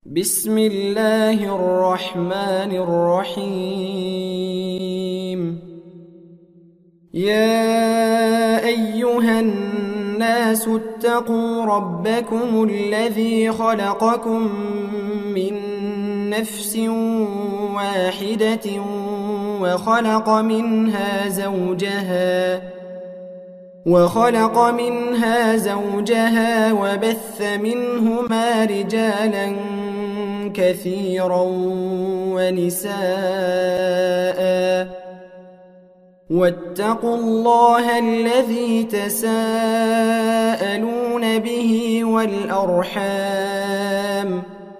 بسم الله الرحمن الرحيم. يا أيها الناس اتقوا ربكم الذي خلقكم من نفس واحدة وخلق منها زوجها وبث منهما رجالا كثيرا ونساء، واتقوا الله الذي تساءلون به والأرحام،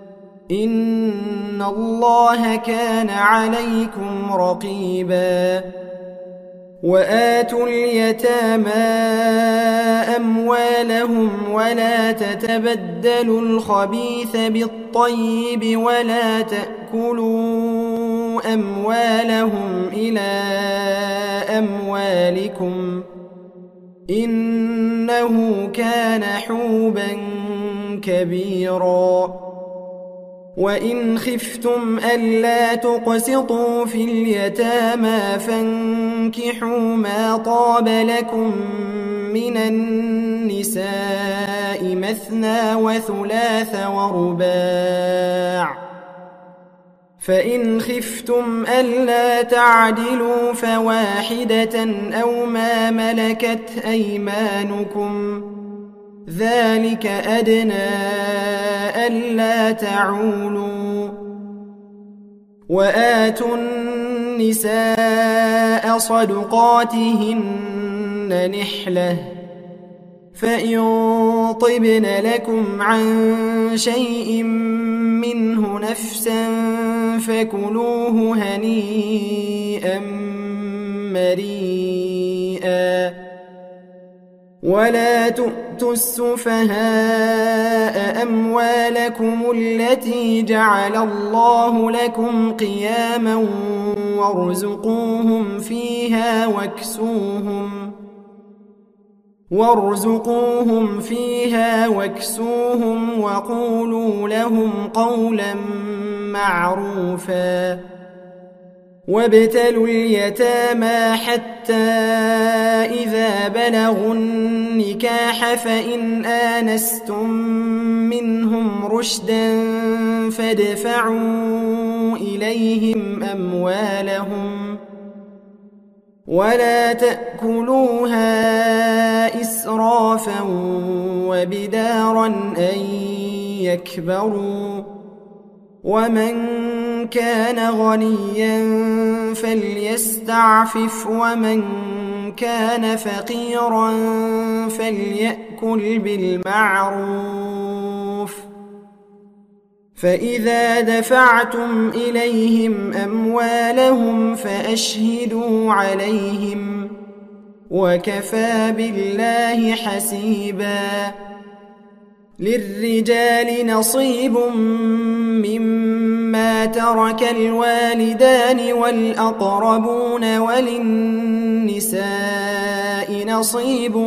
إن الله كان عليكم رقيبا. وآتوا اليتامى أموالهم ولا تتبدلوا الخبيث بالطيب ولا تأكلوا أموالهم إلى أموالكم، إنه كان حوبا كبيرا. وإن خفتم ألا تقسطوا في اليتامى فانكحوا ما طاب لكم من النساء مثنى وثلاث ورباع، فإن خفتم ألا تعدلوا فواحدة أو ما ملكت أيمانكم، ذلك أدنى ألا تعولوا. وآتوا النساء صدقاتهن نحلة، فإن طبن لكم عن شيء منه نفسا فكلوه هنيئا مريئا. ولا تؤتوا السفهاء أموالكم التي جعل الله لكم قياما وارزقوهم فيها واكسوهم وقولوا لهم قولا معروفا. وابتلوا اليتامى حتى إذا بلغوا النكاح فإن آنستم منهم رشدا فادفعوا إليهم أموالهم ولا تأكلوها إسرافا وبدارا أن يكبروا، ومن كان غنيا فليستعفف ومن كان فقيرا فليأكل بالمعروف. فإذا دفعتم إليهم أموالهم فأشهدوا عليهم، وكفى بالله حسيبا. للرجال نصيب مما ترك الوالدان والأقربون، وللنساء نصيب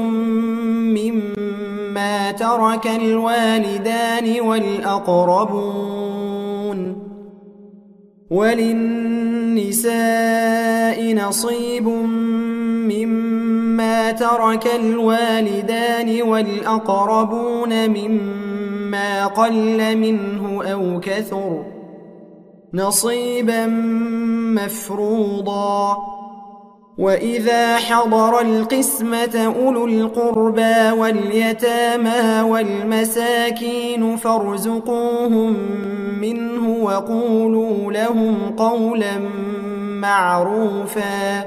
مما ترك الوالدان والأقربون مما قل منه أو كثر، نصيبا مفروضا. وإذا حضر القسمة أولو القربى واليتامى والمساكين فارزقوهم منه وقولوا لهم قولا معروفا.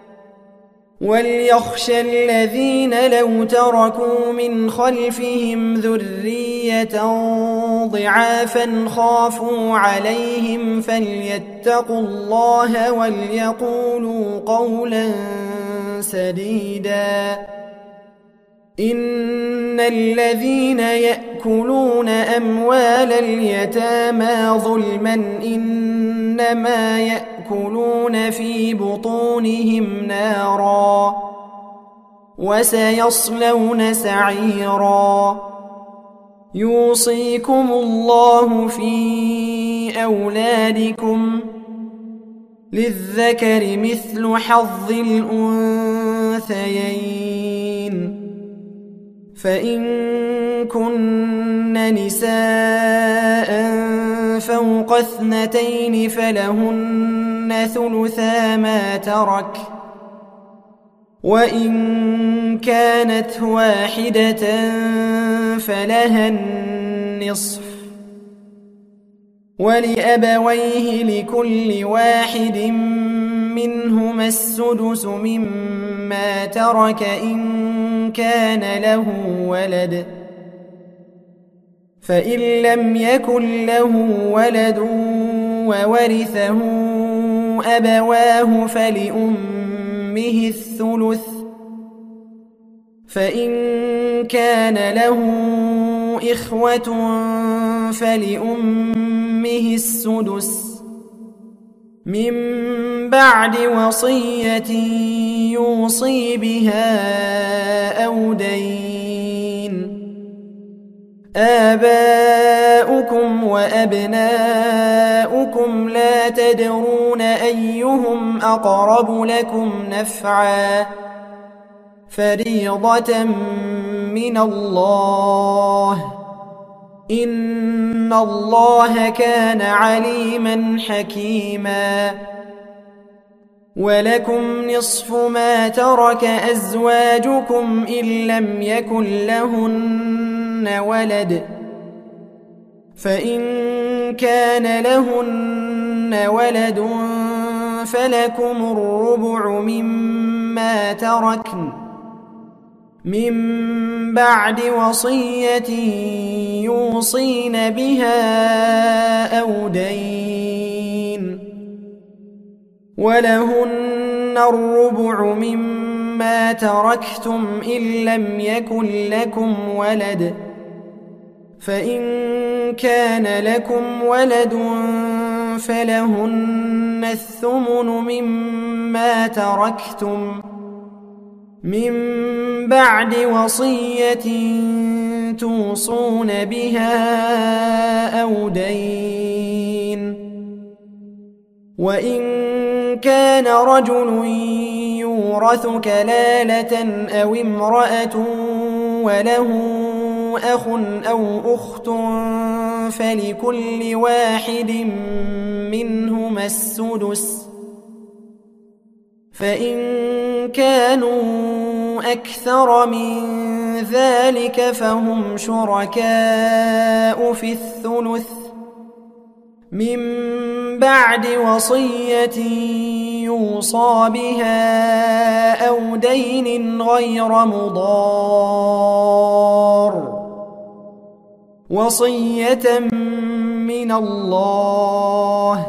وليخشى الذين لو تركوا من خلفهم ذرية ضعافا خافوا عليهم فليتقوا الله وليقولوا قولا سديدا. إن الذين يأكلون أموال اليتامى ظلما إنما يأكلون في بطونهم نارا وسيصلون سعيرا. يوصيكم الله في أولادكم للذكر مثل حظ الأنثيين فإن كن نساء فوق 2 فلهن ثلثا ما ترك وإن كانت واحدة فلها النصف ولأبويه لكل واحد منهما السدس مما ترك إن كان له ولد فإن لم يكن له ولد وورثه أبواه فلأمه الثلث فإن كان له إخوة فلأمه السدس من بعد وصية يوصي بها أو دين آباؤكم وأبناؤكم لا تدرون أيهم أقرب لكم نفعا فريضة من الله إن الله كان عليما حكيما ولكم نصف ما ترك أزواجكم إن لم يكن لهن ولد فإن كان لهن ولد فلكم الربع مما تركن من بعد وصية يوصين بها أو دين ولهن الربع مما تركتم إن لم يكن لكم ولد فإن كان لكم ولد فلهن الثمن مما تركتم من بعد وصية توصون بها أو دين وإن كان رجل يورث كلالة أو امرأة وله أخ أو أخت فلكل واحد منهما السدس فإن كانوا أكثر من ذلك فهم شركاء في الثلث من بعد وصية يوصى بها أو دين غير مضار وصية من الله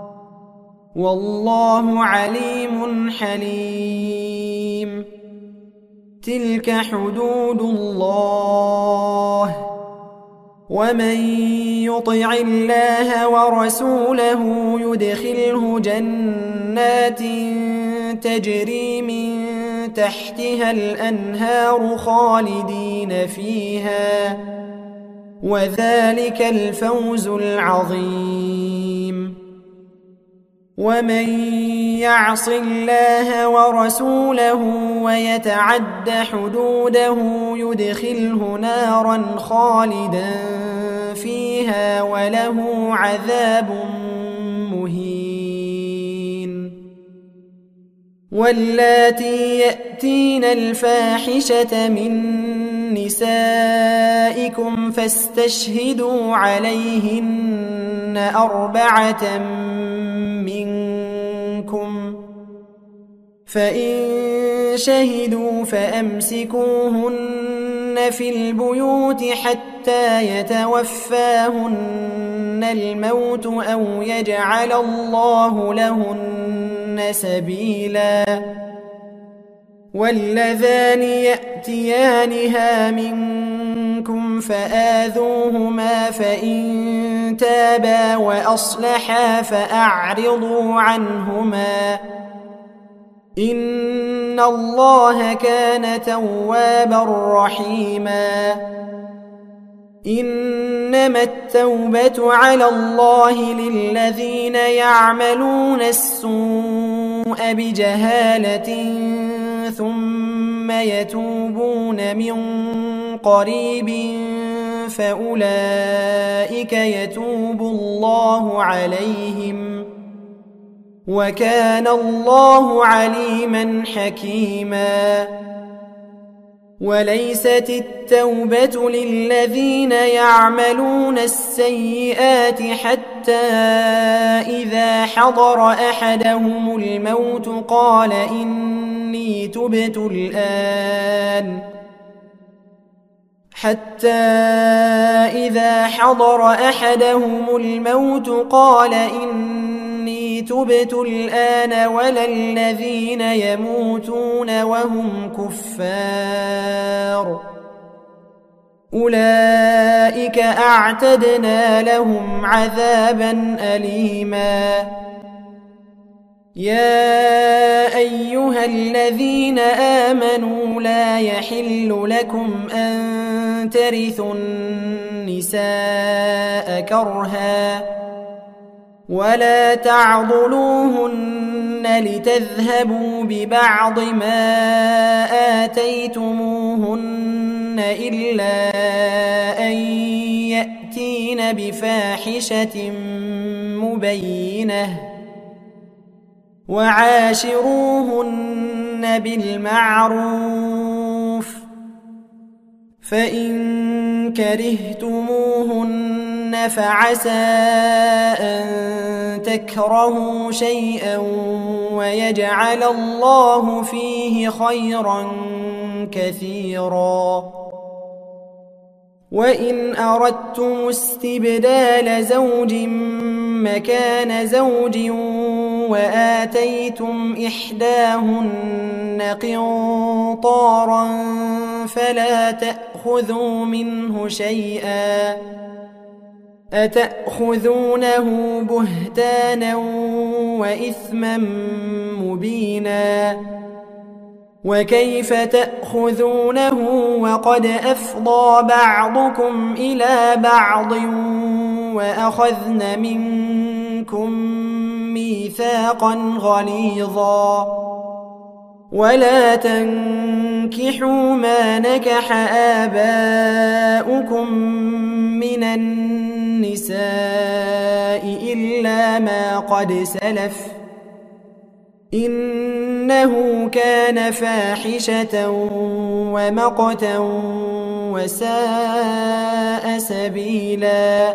والله عليم حليم تلك حدود الله ومن يطع الله ورسوله يدخله جنات تجري من تحتها الأنهار خالدين فيها وذلك الفوز العظيم ومن يعص الله ورسوله ويتعد حدوده يدخله نارا خالدا فيها وله عذاب مهين واللاتي يأتين الفاحشة من نسائكم فاستشهدوا عليهن 4 منكم فإن شهدوا فأمسكوهن في البيوت حتى يتوفاهن الموت أو يجعل الله لهن سبيلا واللذان يأتيانها منكم فآذوهما فإن تابا وأصلحا فأعرضوا عنهما إن الله كان توابا رحيما إنما التوبة على الله للذين يعملون السوء بجهالة ثم يتوبون من قريب فأولئك يتوب الله عليهم وكان الله عليما حكيما. وليست التوبة للذين يعملون السيئات حتى إذا حضر أحدهم الموت قال إني تبت الآن ولا الذين يموتون وهم كفار أولئك أعتدنا لهم عذابا أليما. يا أيها الذين آمنوا لا يحل لكم أن ترثوا النساء كرها ولا تعضلوهن لتذهبوا ببعض ما آتيتموهن إلا أن يأتين بفاحشة مبينة وعاشروهن بالمعروف فإن كرهتموهن فعسى أن تكرهوا شيئا ويجعل الله فيه خيرا كثيرا. وإن أردتم استبدال زوج مكان زوج وآتيتم إحداهن قنطارا فلا تأخذوا منه شيئا أتأخذونه بهتانا وإثما مبينا. وكيف تأخذونه وقد أفضى بعضكم إلى بعض وأخذن منكم ميثاقا غليظا. ولا تنكحوا ما نكح آباؤكم من النساء إلا ما قد سلف إنه كان فاحشة ومقتا وساء سبيلا.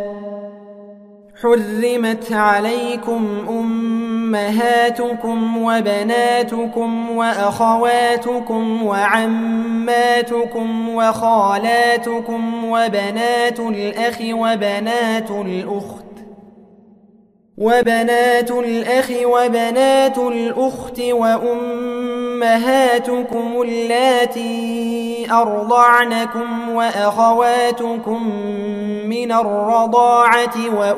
حرمت عليكم أمهاتكم وبناتكم وأخواتكم وعماتكم وخالاتكم وبنات الأخ وبنات الأخت وأمهاتكم اللاتي أرضعنكم وأخواتكم من الرضاعة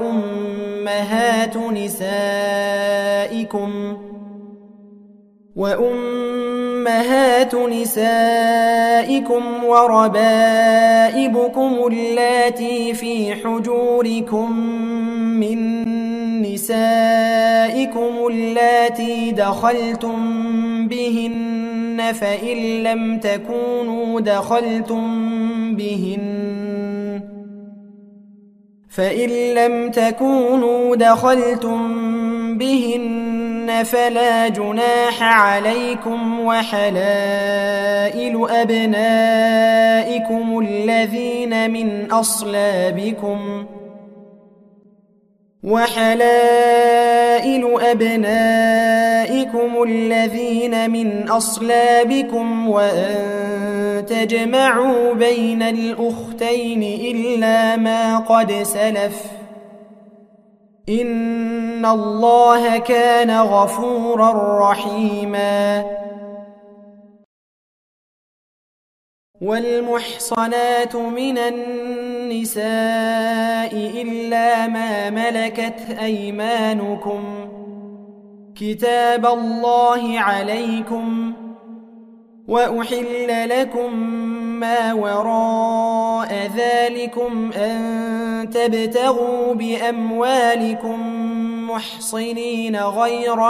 وأمهات نسائكم وربائبكم اللاتي في حجوركم من نسائكم اللاتي دخلتم بهن فإن لم تكونوا دخلتم بهن فلا جناح عليكم وحلائل أبنائكم الذين من أصلابكم وأن تجمعوا بين الأختين إلا ما قد سلف إن الله كان غفورا رحيما. والمحصنات من النساء إلا ما ملكت أيمانكم كتاب الله عليكم وأحل لكم ما وراء ذلكم أن تبتغوا بأموالكم محصنين غير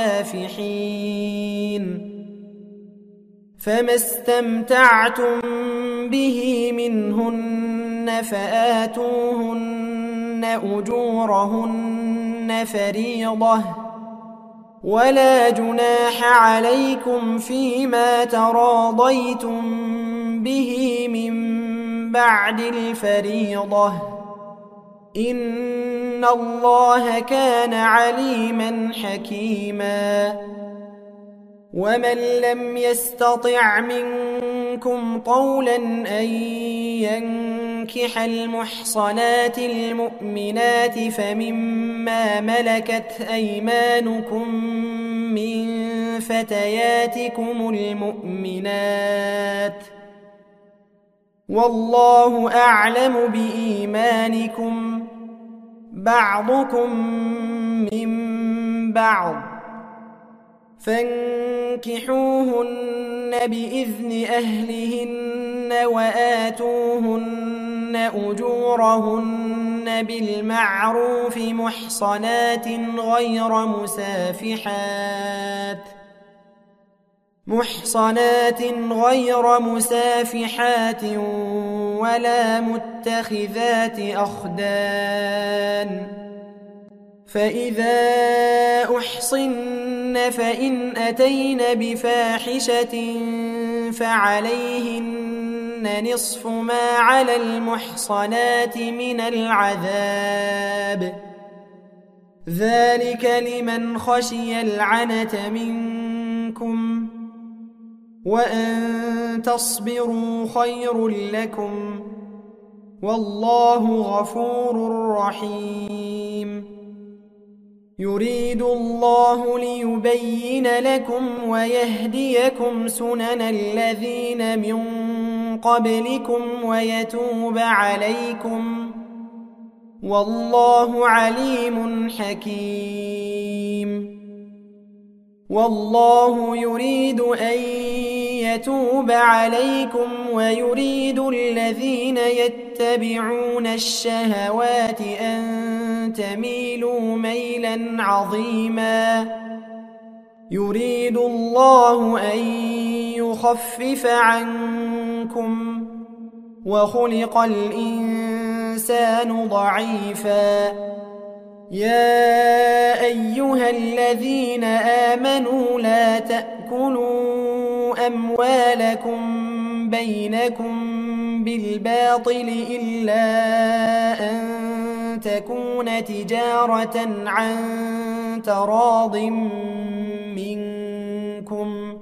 مسافحين، فما استمتعتم به منهن فآتوهن أجورهن فريضة، ولا جناح عليكم فيما تراضيتم به من بعد الفريضة، إن الله كان عليما حكيما. ومن لم يستطع منكم طولا أن ينكح المحصنات المؤمنات فمما ملكت أيمانكم من فتياتكم المؤمنات، والله أعلم بإيمانكم، بعضكم من بعض، فانكحوهن بإذن أهلهن وآتوهن أجورهن بالمعروف محصنات غير مسافحات ولا متخذات أخدان، فإذا أحصن فإن أتين بفاحشة فعليهن نصف ما على المحصنات من العذاب، ذلك لمن خشي العنة منكم، وأن تصبروا خير لكم، والله غفور رحيم. يريد الله ليبين لكم ويهديكم سنن الذين من قبلكم ويتوب عليكم، والله عليم حكيم. والله يريد أن يتوب عليكم ويريد الذين يتبعون الشهوات أن تميلوا ميلا عظيما، يريد الله أن يخفف عنكم، وخلق الإنسان ضعيفا. يا أيها الذين آمنوا لا تأكلوا أموالكم بينكم بالباطل إلا أن تكون تجارة عن تراض منكم،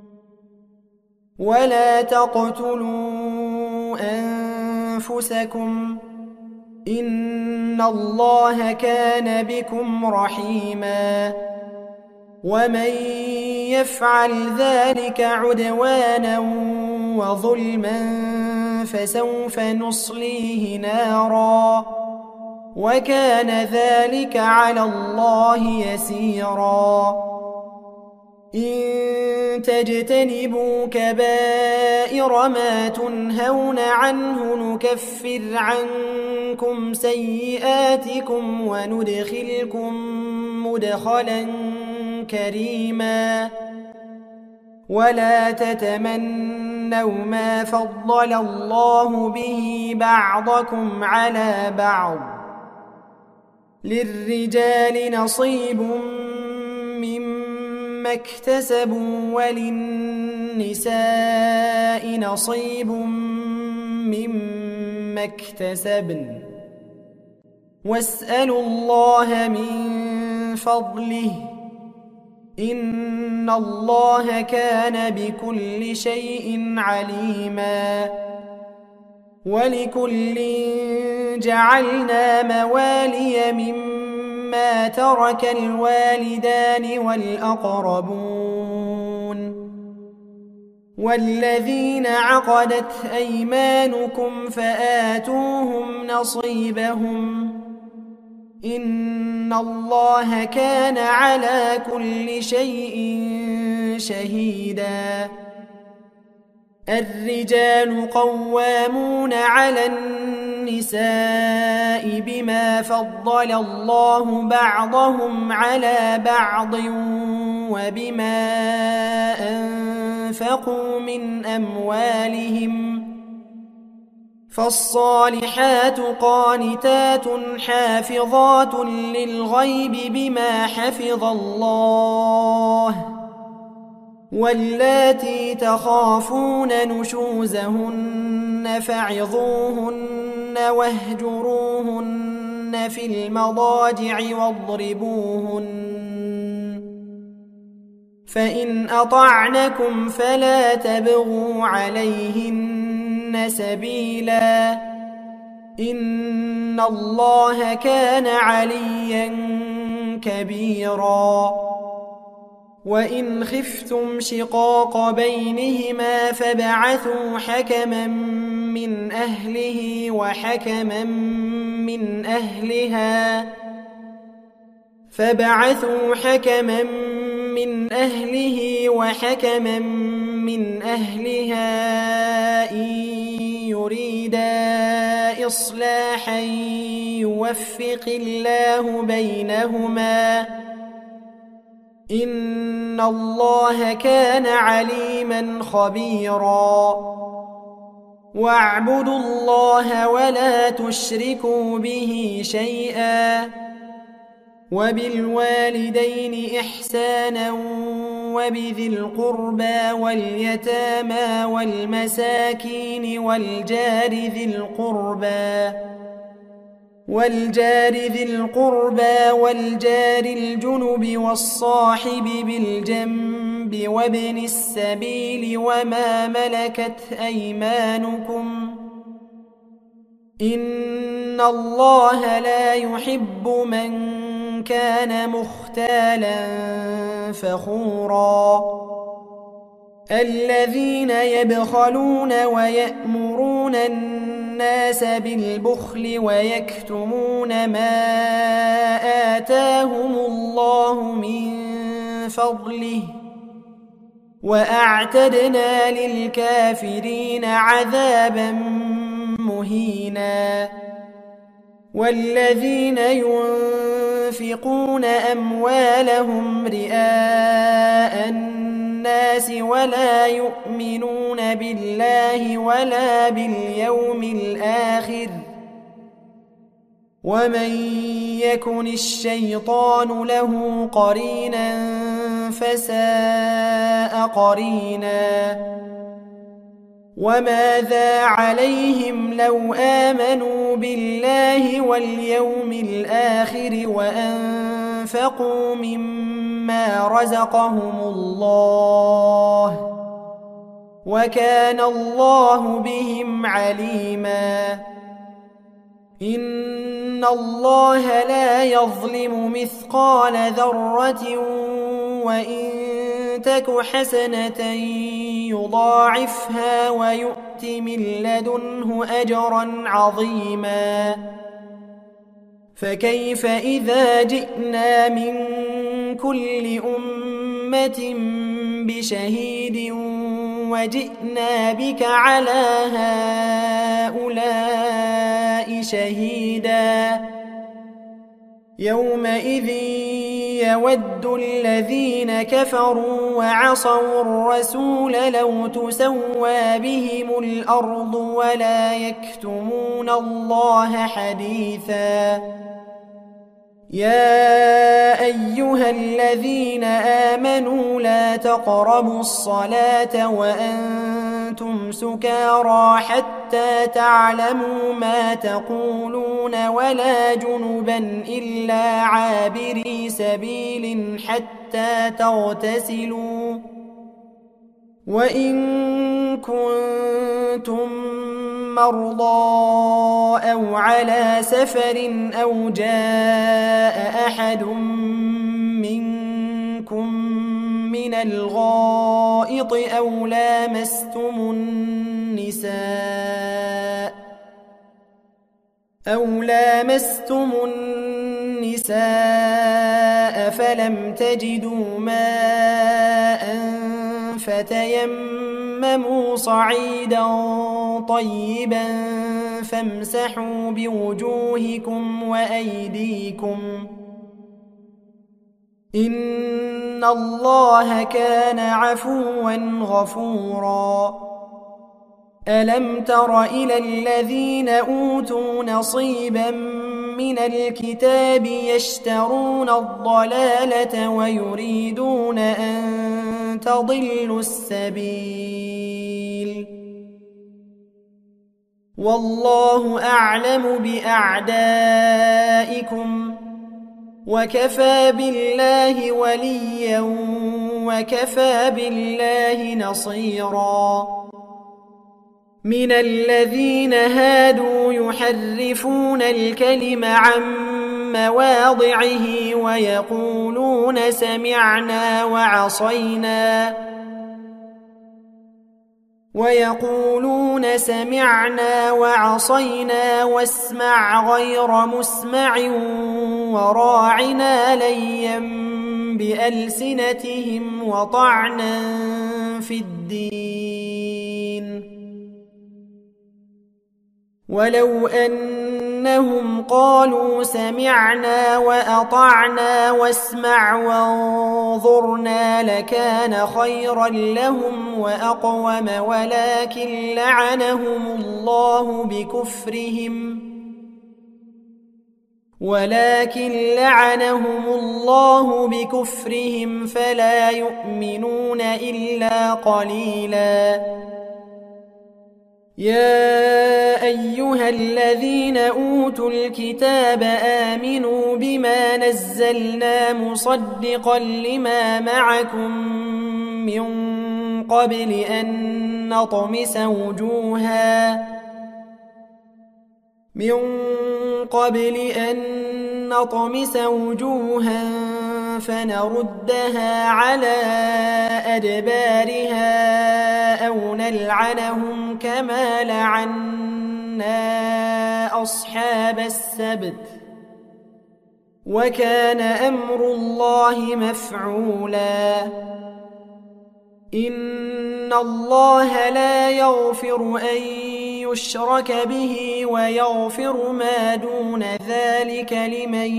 ولا تقتلوا أنفسكم، إن الله كان بكم رحيما. ومن يفعل ذلك عدوانا وظلما فسوف نصليه نارا، وكان ذلك على الله يسيرا. إن تجتنبوا كبائر ما تنهون عنه نكفر عنكم سيئاتكم وندخلكم مدخلا كريما. ولا تتمنوا ما فضل الله به بعضكم على بعض، للرجال نصيب مما اكتسبوا وللنساء نصيب مما اكتسبن، واسألوا الله من فضله، إن الله كان بكل شيء عليما. ولكل جعلنا موالي مما ترك الوالدان والأقربون والذين عقدت أيمانكم فآتوهم نصيبهم، إن الله كان على كل شيء شهيدا. الرجال قوامون على النساء بما فضل الله بعضهم على بعض وبما أنفقوا من أموالهم فالصالحات قانتات حافظات للغيب بما حفظ الله واللاتي تخافون نشوزهن فعظوهن واهجروهن في المضاجع واضربوهن فإن أطعنكم فلا تبغوا عليهن سبيلا إن الله كان عليا كبيرا وإن خفتم شقاق بينهما فابعثوا حكما من أهله وحكما من أهلها إن يريدا إصلاحا يوفق الله بينهما إن الله كان عليما خبيرا واعبدوا الله ولا تشركوا به شيئا وبالوالدين إحسانا وبذي القربى واليتامى والمساكين والجار ذي القربى والجار الجنب والصاحب بالجنب وابن السبيل وما ملكت أيمانكم إن الله لا يحب من كان مختالا فخورا الذين يبخلون ويأمرون الناس بالبخل ويكتمون ما آتاهم الله من فضله وأعتدنا للكافرين عذابا مهينا والذين ينفقون أموالهم رئاء الناس ولا يؤمنون بالله ولا باليوم الآخر ومن يكن الشيطان له قرينا فساء قرينا وماذا عليهم لو آمنوا بالله واليوم الآخر وأنفقوا مما رزقهم الله وكان الله بهم عليما إن الله لا يظلم مثقال ذرة وإن تك حسنة يضاعفها ويؤت من لدنه أجرا عظيما فكيف إذا جئنا من كل أمة بشهيد وجئنا بك على هؤلاء شهيدا يومئذ يود الذين كفروا وعصوا الرسول لو تسوى بهم الأرض ولا يكتمون الله حديثا يا أيها الذين آمنوا لا تقربوا الصلاة وأنتم سكارى حتى تعلموا ما تقولون ولا جنبا إلا عابري سبيل حتى تغتسلوا وإن كنتم مرضى أو على سفر أو جاء أحد منكم من الغائط أو لامستم النساء فلم تجدوا ماء فتيمموا تيمموا صعيدا طيبا فامسحوا بوجوهكم وأيديكم إن الله كان عفوا غفورا ألم تر إلى الذين أوتوا نصيبا من الكتاب يشترون الضلالة ويريدون أن تضلوا السبيل والله أعلم بأعدائكم وكفى بالله وليا وكفى بالله نصيرا من الذين هادوا يحرفون الكلم عن مواضعه ويقولون سمعنا وعصينا واسمع غير مسمع وراعنا ليا بألسنتهم وطعنا في الدين ولو أنهم قالوا سمعنا وأطعنا واسمع وانظرنا لكان خيرا لهم وأقوم ولكن لعنهم الله بكفرهم فلا يؤمنون إلا قليلا يا أيها الذين أوتوا الكتاب آمنوا بما نزلنا مصدقا لما معكم من قبل أن نطمس وجوها فنردها على أدبارها أو نلعنهم كما لعنا أصحاب السبت وكان أمر الله مفعولا إن الله لا يغفر أن يشرك به ويغفر ما دون ذلك لمن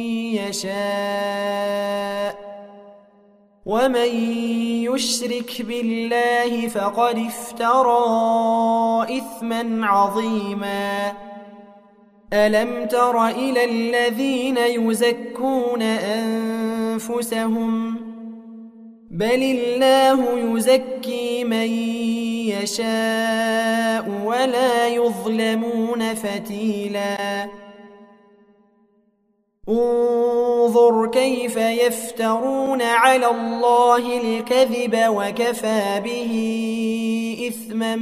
يشاء ومن يشرك بالله فقد افترى إثما عظيما ألم تر إلى الذين يزكون أنفسهم بل الله يزكي من يشاء ولا يظلمون فتيلا انظر كيف يفترون على الله الكذب وكفى به إثما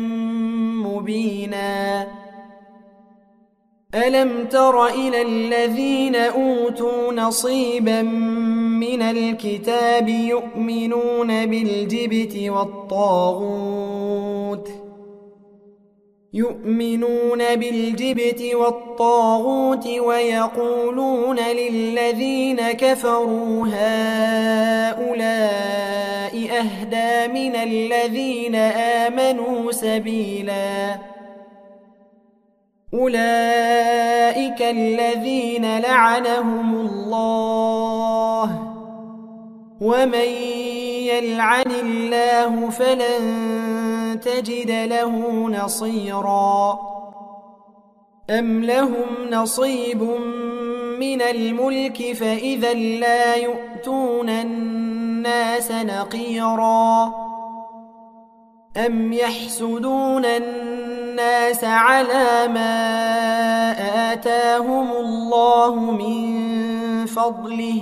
مبينا ألم تر إلى الذين أوتوا نصيبا من الكتاب يؤمنون بالجبت والطاغوت ويقولون للذين كفروا هؤلاء أهدى من الذين آمنوا سبيلا أولئك الذين لعنهم الله ومن يلعن الله فلن تجد له نصيرا أم لهم نصيب من الملك فإذا لا يؤتون الناس نقيرا أم يحسدون الناس على ما آتاهم الله من فضله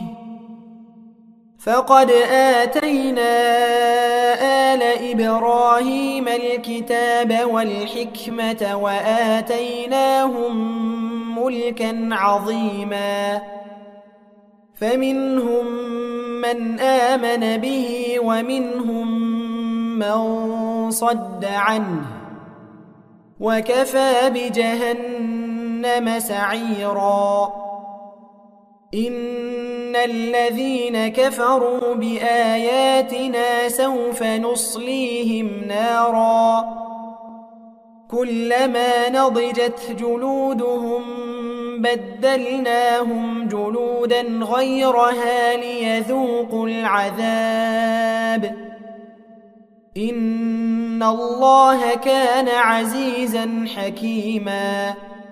فقد آتينا آل إبراهيم الكتاب والحكمة وآتيناهم ملكا عظيما فمنهم من آمن به ومنهم من صد عنه وكفى بجهنم سعيرا إن الذين كفروا بآياتنا سوف نصليهم نارا كلما نضجت جلودهم بدلناهم جلودا غيرها ليذوقوا العذاب إن الله كان عزيزا حكيما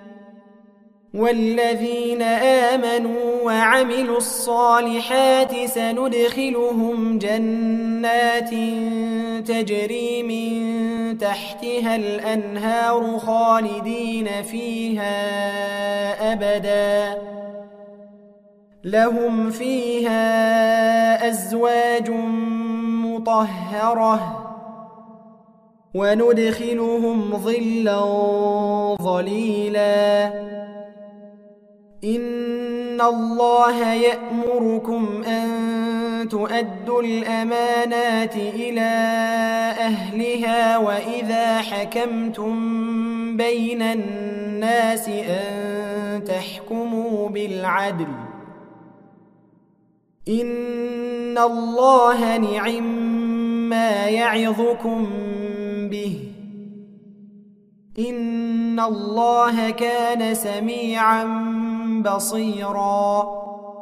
والذين آمنوا وعملوا الصالحات سندخلهم جنات تجري من تحتها الأنهار خالدين فيها أبدا لهم فيها أزواج مطهرة وندخلهم ظلا ظليلا إن الله يأمركم أن تؤدوا الأمانات إلى أهلها وإذا حكمتم بين الناس أن تحكموا بالعدل إن الله نعما يعظكم به إن الله كان سميعا بصيرا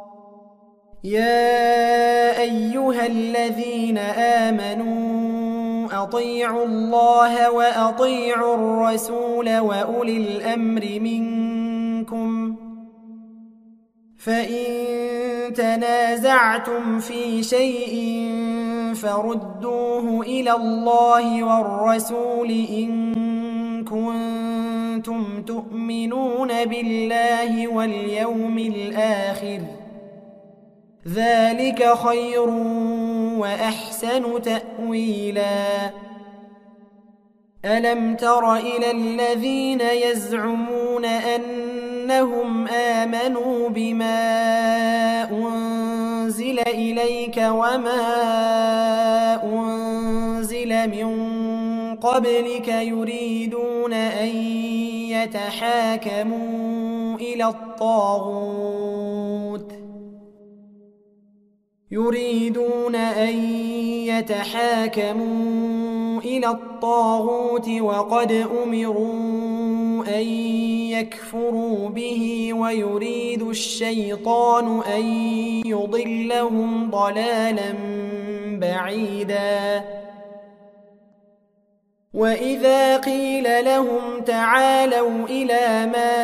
يا أيها الذين آمنوا أطيعوا الله وأطيعوا الرسول وأولي الأمر منكم فإن تنازعتم في شيء فردوه إلى الله والرسول إن كنتم تؤمنون بالله واليوم الآخر ذلك خير وأحسن تأويلا ألم تر إلى الذين يزعمون أنهم آمنوا بما أنزل إليك وما أنزل من قبلك يريدون أن يتحاكموا إلى الطاغوت وقد أمروا أن يكفروا به ويريد الشيطان أن يضلهم ضلالا بعيدا وإذا قيل لهم تعالوا إلى ما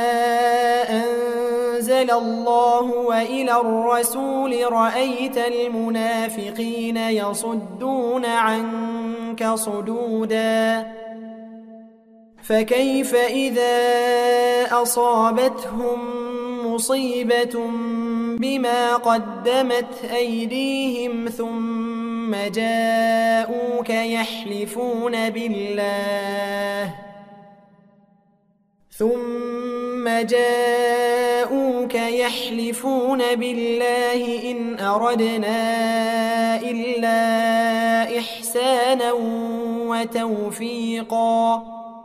أنزل الله وإلى الرسول رأيت المنافقين يصدون عنك صدودا فكيف إذا أصابتهم مصيبة بما قدمت أيديهم ثم جاءوك يحلفون بالله إن أردنا إلا إحسانا وتوفيقا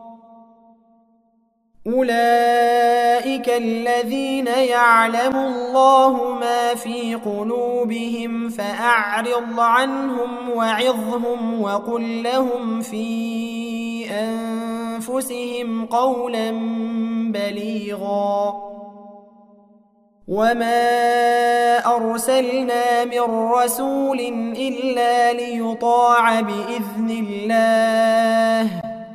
أولئك الذين يعلم الله ما في قلوبهم فأعرض عنهم وعظهم وقل لهم في أنفسهم قولا بليغا وما أرسلنا من رسول إلا ليطاع بإذن الله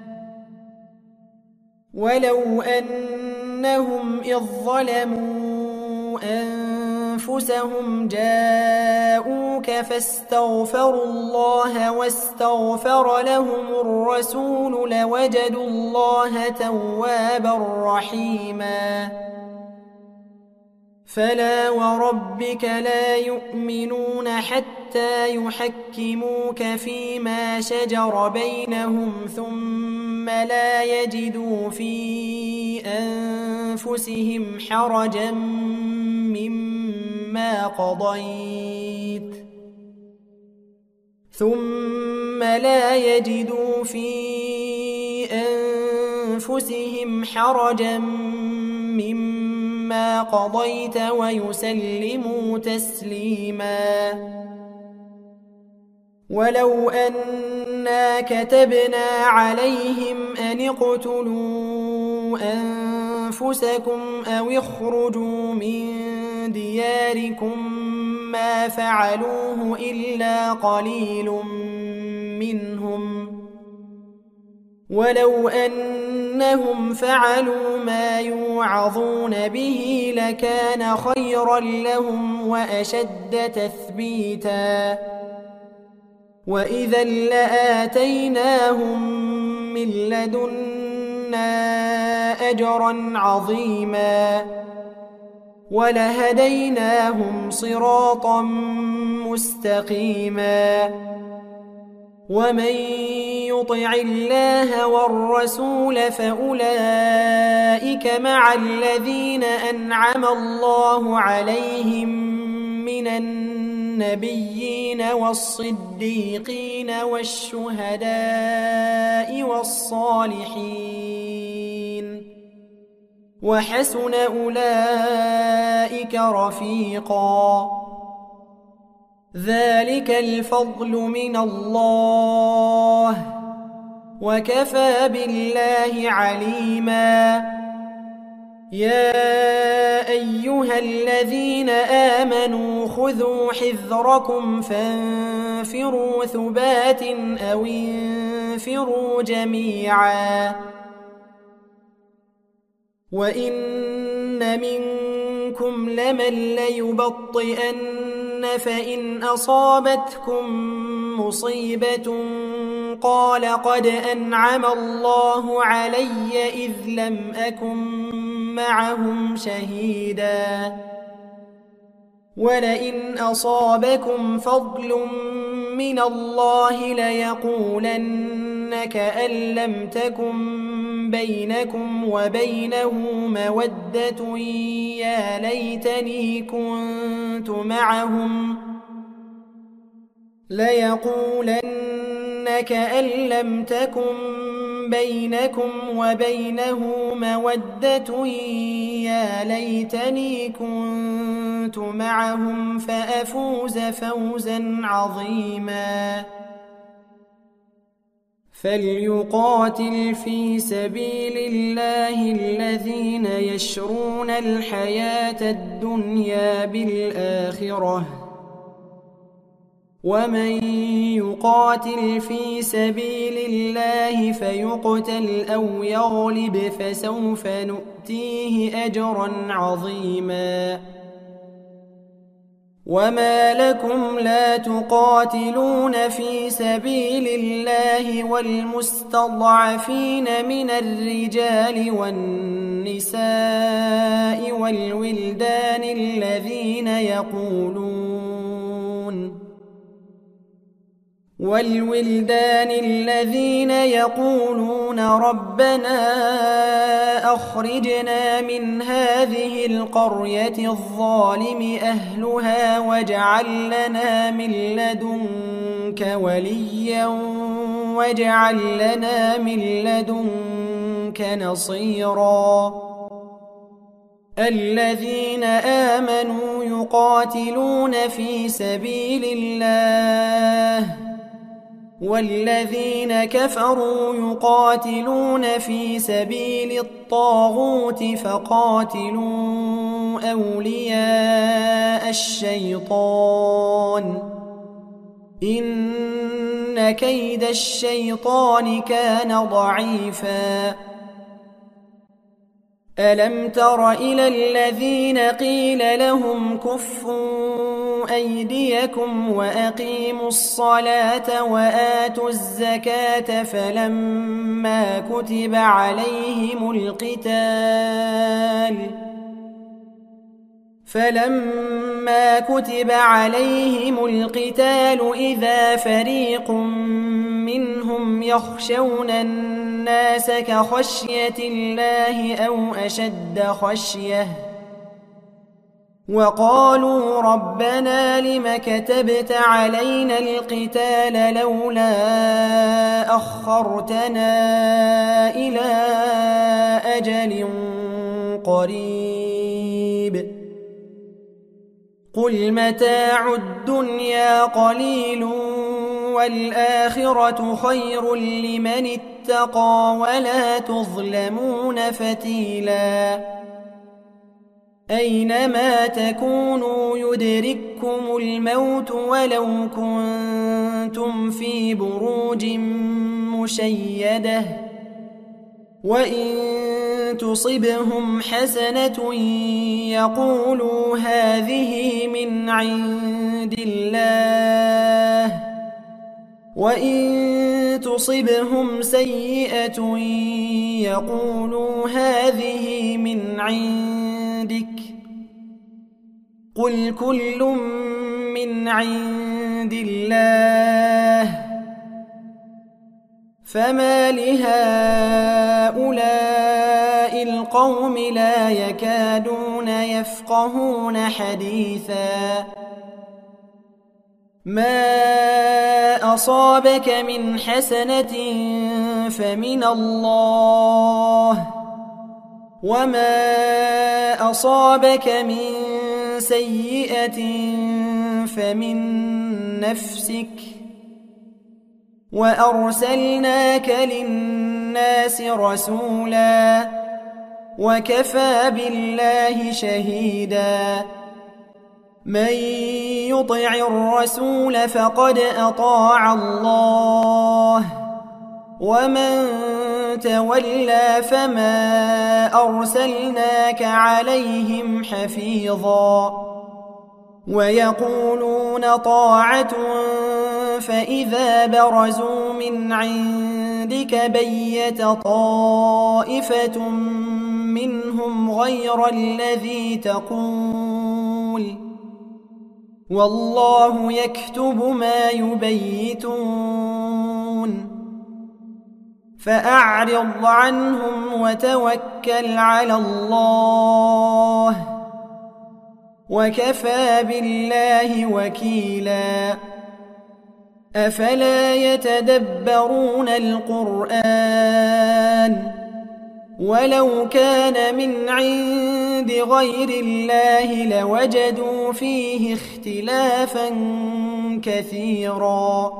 ولو أنهم إذ ظلموا أنفسهم جاءوك فاستغفروا الله واستغفر لهم الرسول لوجدوا الله توابا رحيما فلا وربك لا يؤمنون حتى يحكموك فيما شجر بينهم ثم لا يجدوا في أنفسهم حرجا مما ما قضيت ويسلموا تسليما. ولو أنا كتبنا عليهم أن اقتلوا أنفسكم أو اخرجوا من دياركم ما فعلوه إلا قليل منهم، ولو أنهم فعلوا ما يوعظون به لكان خيرا لهم وأشد تثبيتا، وإذا لآتيناهم من لدنا أجرا عظيما ولهديناهم صراطا مستقيما. ومن يطع الله والرسول فأولئك مع الذين أنعم الله عليهم من النبيين والصديقين والشهداء والصالحين، وحسن أولئك رفيقا. ذلك الفضل من الله وكفى بالله عليما. يا أيها الذين آمنوا خذوا حذركم فانفروا ثبات أو انفروا جميعا. وإن منكم لمن ليبطئن فإن أصابتكم مصيبة قال قد أنعم الله علي إذ لم أكن معهم شهيدا. ولئن أصابكم فضل من الله ليقولن كأن لم تكن بينكم وبينه مودة يا ليتني كنت معهم، ليقولن كأن لم تكن بينكم وبينه مودة يا ليتني كنت معهم فأفوز فوزا عظيما. فليقاتل في سبيل الله الذين يشرون الحياة الدنيا بالآخرة، ومن يقاتل في سبيل الله فيقتل أو يغلب فسوف نؤتيه أجرا عظيما. وما لكم لا تقاتلون في سبيل الله والمستضعفين من الرجال والنساء والولدان الذين يقولون ربنا أخرجنا من هذه القرية الظالم أهلها واجعل لنا من لدنك وليا واجعل لنا من لدنك نصيرا. الذين آمنوا يقاتلون في سبيل الله والذين كفروا يقاتلون في سبيل الطاغوت فقاتلوا أولياء الشيطان إن كيد الشيطان كان ضعيفا. ألم تر إلى الذين قيل لهم كفوا أيديكم وأقيموا الصلاة وآتوا الزكاة فلما كتب عليهم القتال إذا فريق منهم يخشون الناس كخشية الله أو أشد خشية وقالوا ربنا لم كتبت علينا القتال لولا أخرتنا إلى أجل قريب قل متاع الدنيا قليل والآخرة خير لمن اتقى ولا تظلمون فتيلا أينما تكونوا يدرككم الموت ولو كنتم في بروج مشيدة وإن تصبهم حسنة يقولوا هذه من عند الله وإن تصبهم سيئة يقولوا هذه من عندك قل كل من عند الله فما لهؤلاء القوم لا يكادون يفقهون حديثا ما أصابك من حسنة فمن الله وما أصابك من سيئة فمن نفسك وأرسلناك للناس رسولا وكفى بالله شهيدا من يطع الرسول فقد أطاع الله ومن تولى فما أرسلناك عليهم حفيظا ويقولون طاعة فإذا برزوا من عندك بيت طائفة منهم غير الذي تقول والله يكتب ما يبيتون فأعرض عنهم وتوكل على الله وكفى بالله وكيلا أفلا يتدبرون القرآن ولو كان من عند غير الله لوجدوا فيه اختلافا كثيرا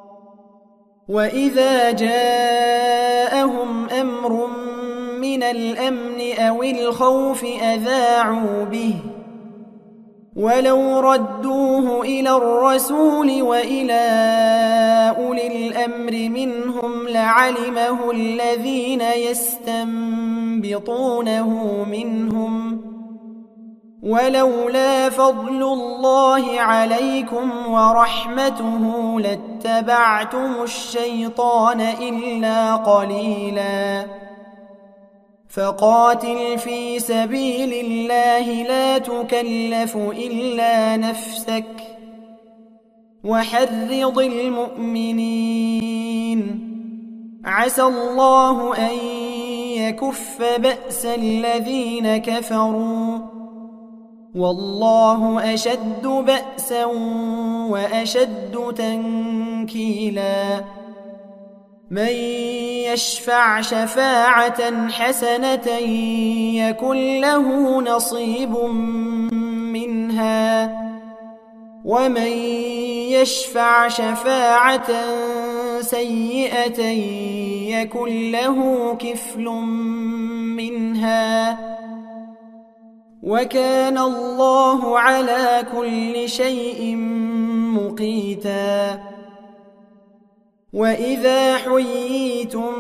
وإذا جاءهم أمر من الأمن أو الخوف أذاعوا به ولو ردوه إلى الرسول وإلى أولي الأمر منهم لعلمه الذين يستنبطونه منهم ولولا فضل الله عليكم ورحمته لاتبعتم الشيطان إلا قليلا فقاتل في سبيل الله لا تكلف إلا نفسك وحرض المؤمنين عسى الله أن يكف بأس الذين كفروا والله أشد بأسا وأشد تنكيلا من يشفع شفاعة حسنة يكن له نصيب منها ومن يشفع شفاعة سيئة يكن له كفل منها وكان الله على كل شيء مقيتا وإذا حييتم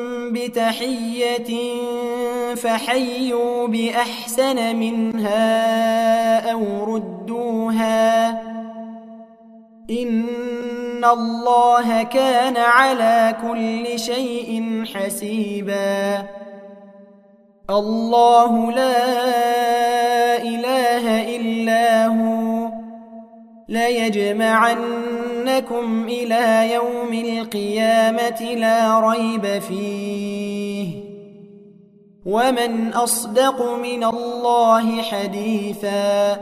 بتحية فحيوا بأحسن منها أو ردوها إن الله كان على كل شيء حسيبا الله لا إله إلا هو ليجمعنكم إلى يوم القيامة لا ريب فيه ومن أصدق من الله حديثا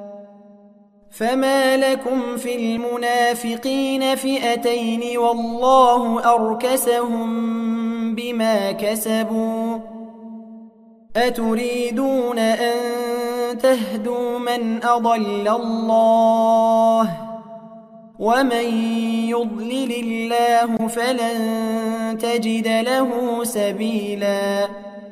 فما لكم في المنافقين فئتين والله أركسهم بما كسبوا أتريدون أن تهدوا من أضل الله ومن يضلل الله فلن تجد له سبيلا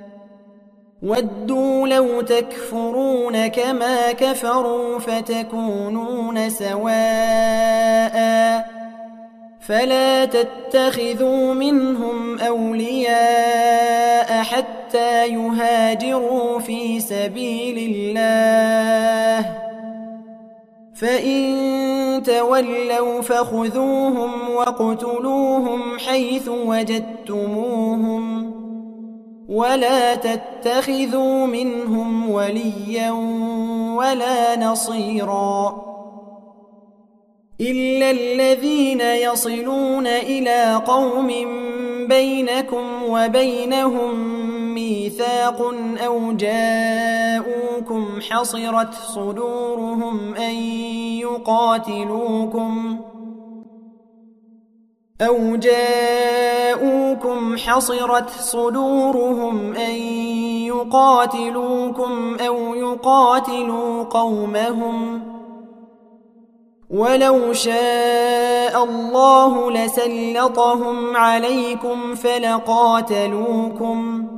ودوا لو تكفرون كما كفروا فتكونون سواء فلا تتخذوا منهم أولياء حتى يهاجروا في سبيل الله فإن تولوا فخذوهم واقتلوهم حيث وجدتموهم ولا تتخذوا منهم وليا ولا نصيرا إلا الذين يصلون إلى قوم بينكم وبينهم ميثاق أو جاءوكم حصرت صدورهم أن يقاتلوكم أو يقاتلوا قومهم ولو شاء الله لسلطهم عليكم فلقاتلوكم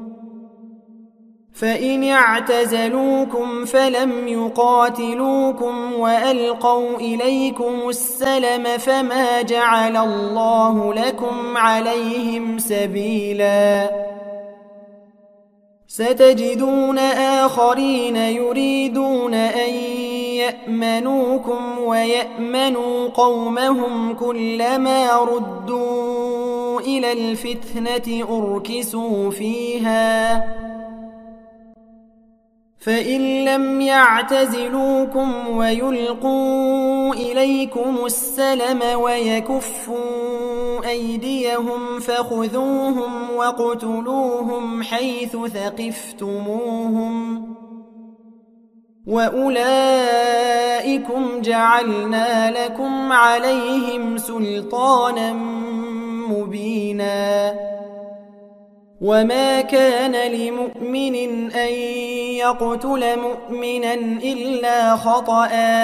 فإن اعتزلوكم فلم يقاتلوكم وألقوا إليكم السلم فما جعل الله لكم عليهم سبيلا ستجدون آخرين يريدون أن يأمنوكم ويأمنوا قومهم كلما ردوا إلى الفتنة أركسوا فيها فإن لم يعتزلوكم ويلقوا إليكم السلم ويكفوا أيديهم فخذوهم واقتلوهم حيث ثقفتموهم وأولئكم جعلنا لكم عليهم سلطانا مبينا وما كان لمؤمن أن يقتل مؤمنا إلا خطأ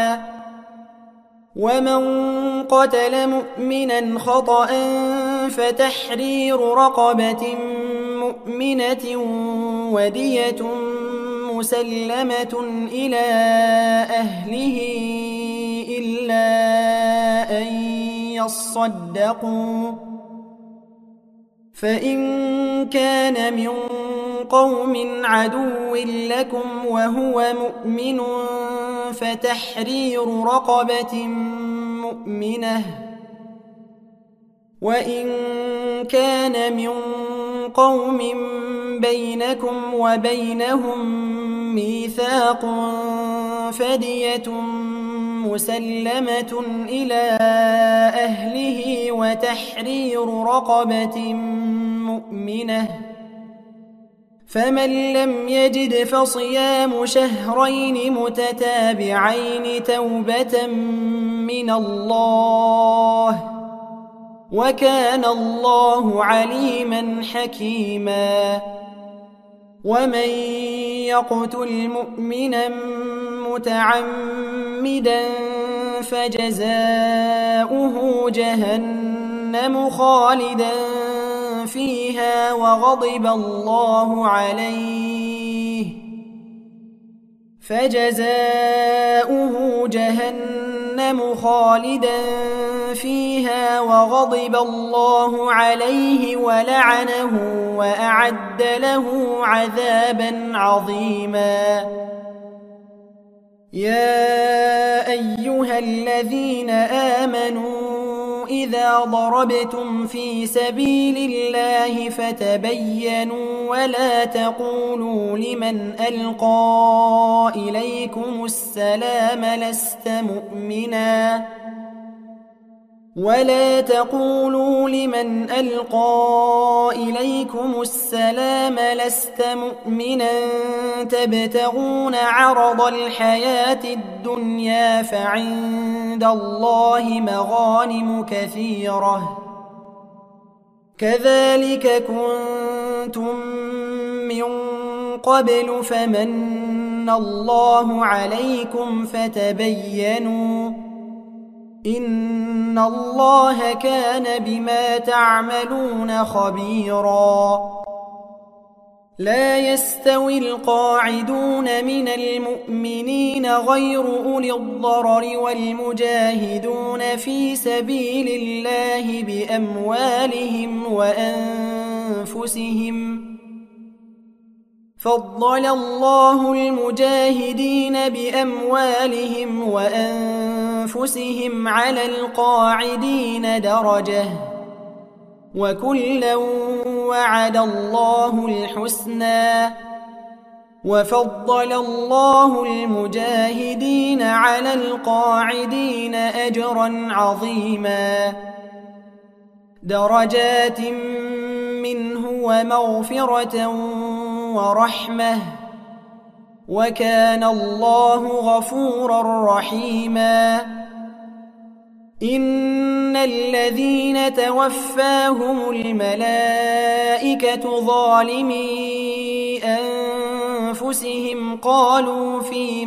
ومن قتل مؤمنا خطأ فتحرير رقبة مؤمنة ودية مسلمة إلى أهله إلا أن يصدقوا فإن كان من قوم عدو لكم وهو مؤمن فتحرير رقبة مؤمنة وإن كان من قوم بينكم وبينهم ميثاق فدية مسلمة إلى أهله وتحرير رقبة مؤمنة فمن لم يجد فصيام شهرين متتابعين توبة من الله وكان الله عليما حكيما ومن يقتل مؤمنا متعمدا فجزاؤه جهنم خالدا فيها وغضب الله عليه ولعنه وأعد له عذابا عظيما يا أيها الذين آمنوا إذا ضربتم في سبيل الله فتبينوا ولا تقولوا لمن ألقى إليكم السلام لست مؤمنا تبتغون عرض الحياة الدنيا فعند الله مغانم كثيرة كذلك كنتم من قبل فمن من الله عليكم فتبينوا إن الله كان بما تعملون خبيرا لا يستوي القاعدون من المؤمنين غير أولي الضرر والمجاهدون في سبيل الله بأموالهم وأنفسهم فضل الله المجاهدين بأموالهم وأنفسهم على القاعدين درجة وكلا وعد الله الحسنى وفضل الله المجاهدين على القاعدين أجرا عظيما درجات منه ومغفرة ورحمة وكان الله غفورا رحيما إن الذين توفاهم الملائكة ظالمي أنفسهم قالوا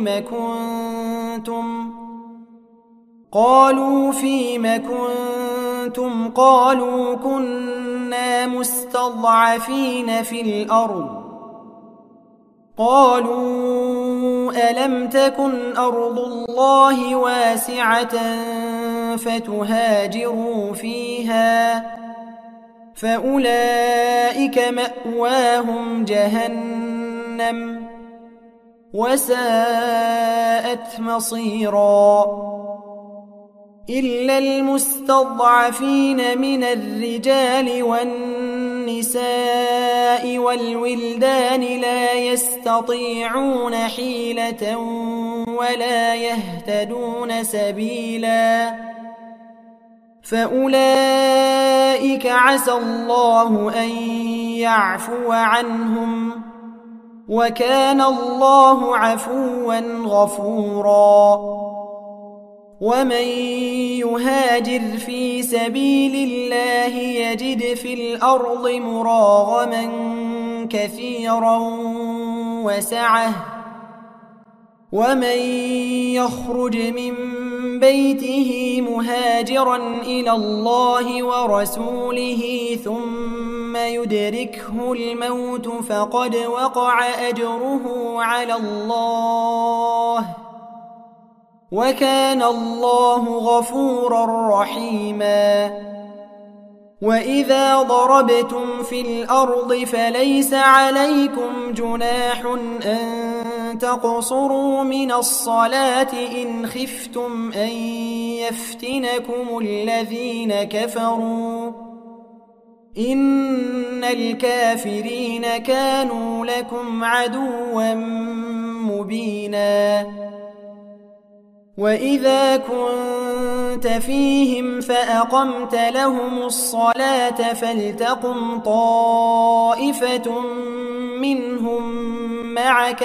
فيم كنتم قالوا كنا مستضعفين في الأرض قالوا ألم تكن أرض الله واسعة فتهاجروا فيها فأولئك مأواهم جهنم وساءت مصيرا إلا المستضعفين من الرجال والنساء والولدان لا يستطيعون حيلة ولا يهتدون سبيلا فأولئك عسى الله أن يعفو عنهم وكان الله عفوا غفورا ومن يهاجر في سبيل الله يجد في الأرض مراغما كثيرا وسعة ومن يخرج من بيته مهاجرا إلى الله ورسوله ثم يدركه الموت فقد وقع أجره على الله وكان الله غفورا رحيما وإذا ضربتم في الأرض فليس عليكم جناح أن تقصروا من الصلاة إن خفتم أن يفتنكم الذين كفروا إن الكافرين كانوا لكم عدوا مبينا وإذا كنت فيهم فأقمت لهم الصلاة فلتقم طائفة منهم معك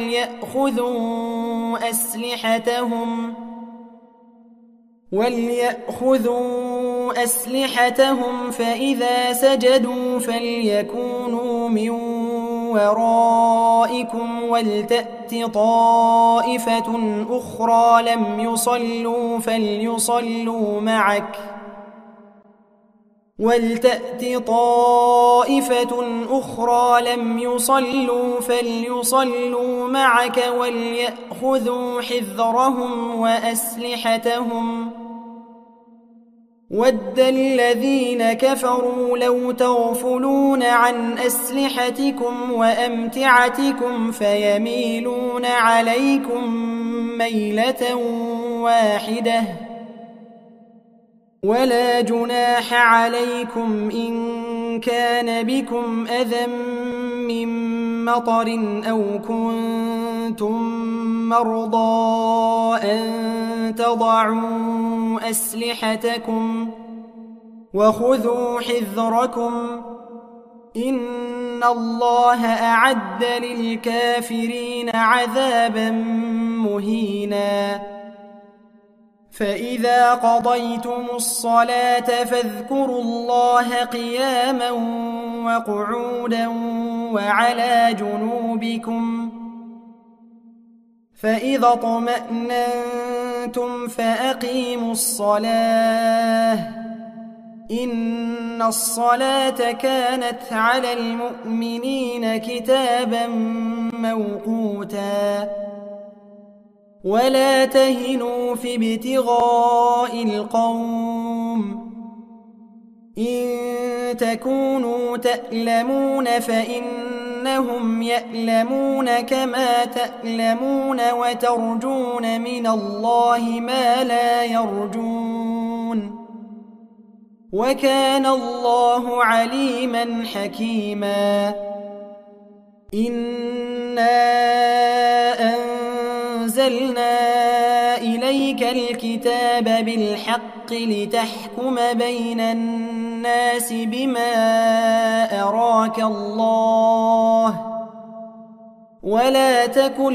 وليأخذوا أسلحتهم فإذا سجدوا فليكونوا من ورائكم ولتأت طائفة أخرى لم يصلوا فليصلوا معك وليأخذوا حذرهم وأسلحتهم ود الذين كفروا لو تغفلون عن أسلحتكم وأمتعتكم فيميلون عليكم ميلة واحدة ولا جناح عليكم إن كان بكم أذى من مطر أو كنتم مرضى أن تضعوا أسلحتكم وخذوا حذركم إن الله أعد للكافرين عذابا مهينا فإذا قضيتم الصلاة فاذكروا الله قياما وقعودا وعلى جنوبكم فإذا اطمأننتم فأقيموا الصلاة إن الصلاة كانت على المؤمنين كتابا موقوتا ولا تهنوا في ابتغاء القوم إن تكونوا تألمون فإنهم يألمون كما تألمون وترجون من الله ما لا يرجون وكان الله عليما حكيما إنا أنزلنا إليك الكتاب بالحق لتحكم بين الناس بما أراك الله ولا تكن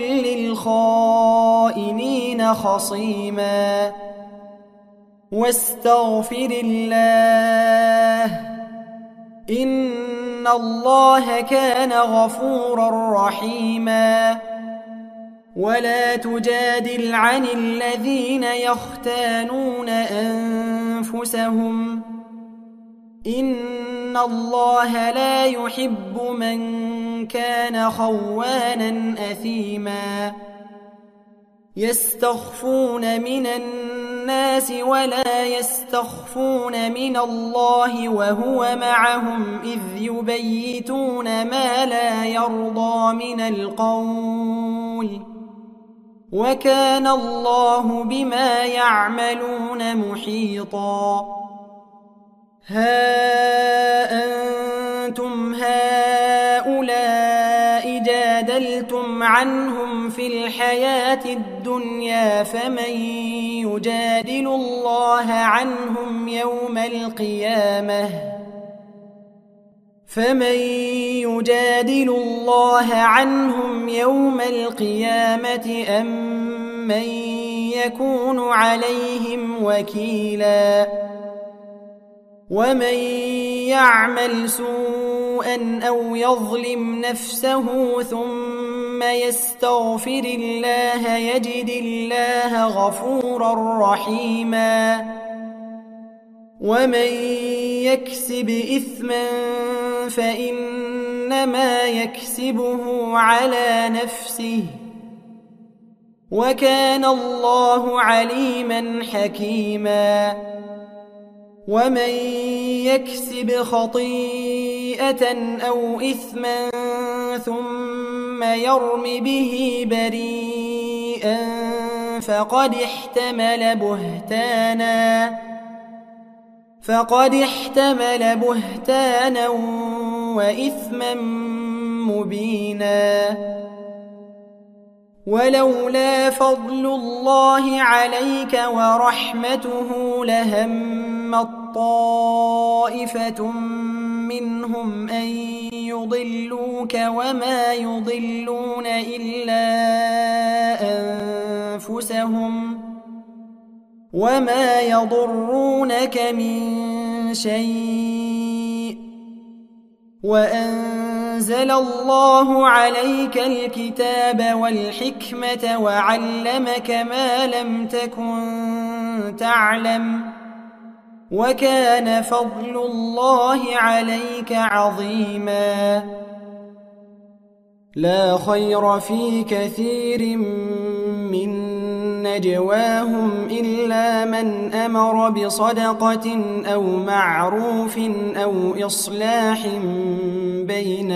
للخائنين خصيما واستغفر الله إن الله كان غفورا رحيما ولا تجادل عن الذين يختانون أنفسهم إن الله لا يحب من كان خوانا أثيما يستخفون من الناس ولا يستخفون من الله وهو معهم إذ يبيتون ما لا يرضى من القول وكان الله بما يعملون محيطا ها أنتم هؤلاء جادلتم عنهم في الحياة الدنيا فمن يجادل الله عنهم يوم القيامة أم من يكون عليهم وكيلا ومن يعمل سوءا أو يظلم نفسه ثم يستغفر الله يجد الله غفورا رحيما ومن يكسب إثما فإنما يكسبه على نفسه وكان الله عليما حكيما ومن يكسب خطيئة أو إثما ثم يرم به بريئا فقد احتمل بهتانا وإثما مبينا ولولا فضل الله عليك ورحمته لهمت طائفة منهم أن يضلوك وما يضلون إلا أنفسهم وما يضرونك من شيء وأنزل الله عليك الكتاب والحكمة وعلمك ما لم تكن تعلم وكان فضل الله عليك عظيما لا خير في كثير من نجواهم إلا من أمر بصدقة أو معروف أو إصلاح بين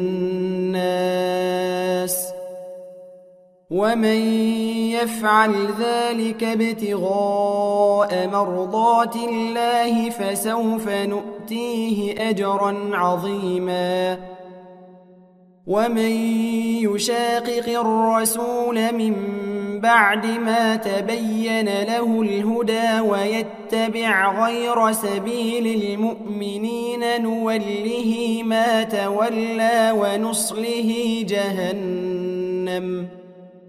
الناس ومن يفعل ذلك ابتغاء مرضات الله فسوف نؤتيه أجرا عظيما ومن يشاقق الرسول من بعد ما تبين له الهدى ويتبع غير سبيل المؤمنين نوله ما تولى ونصله جهنم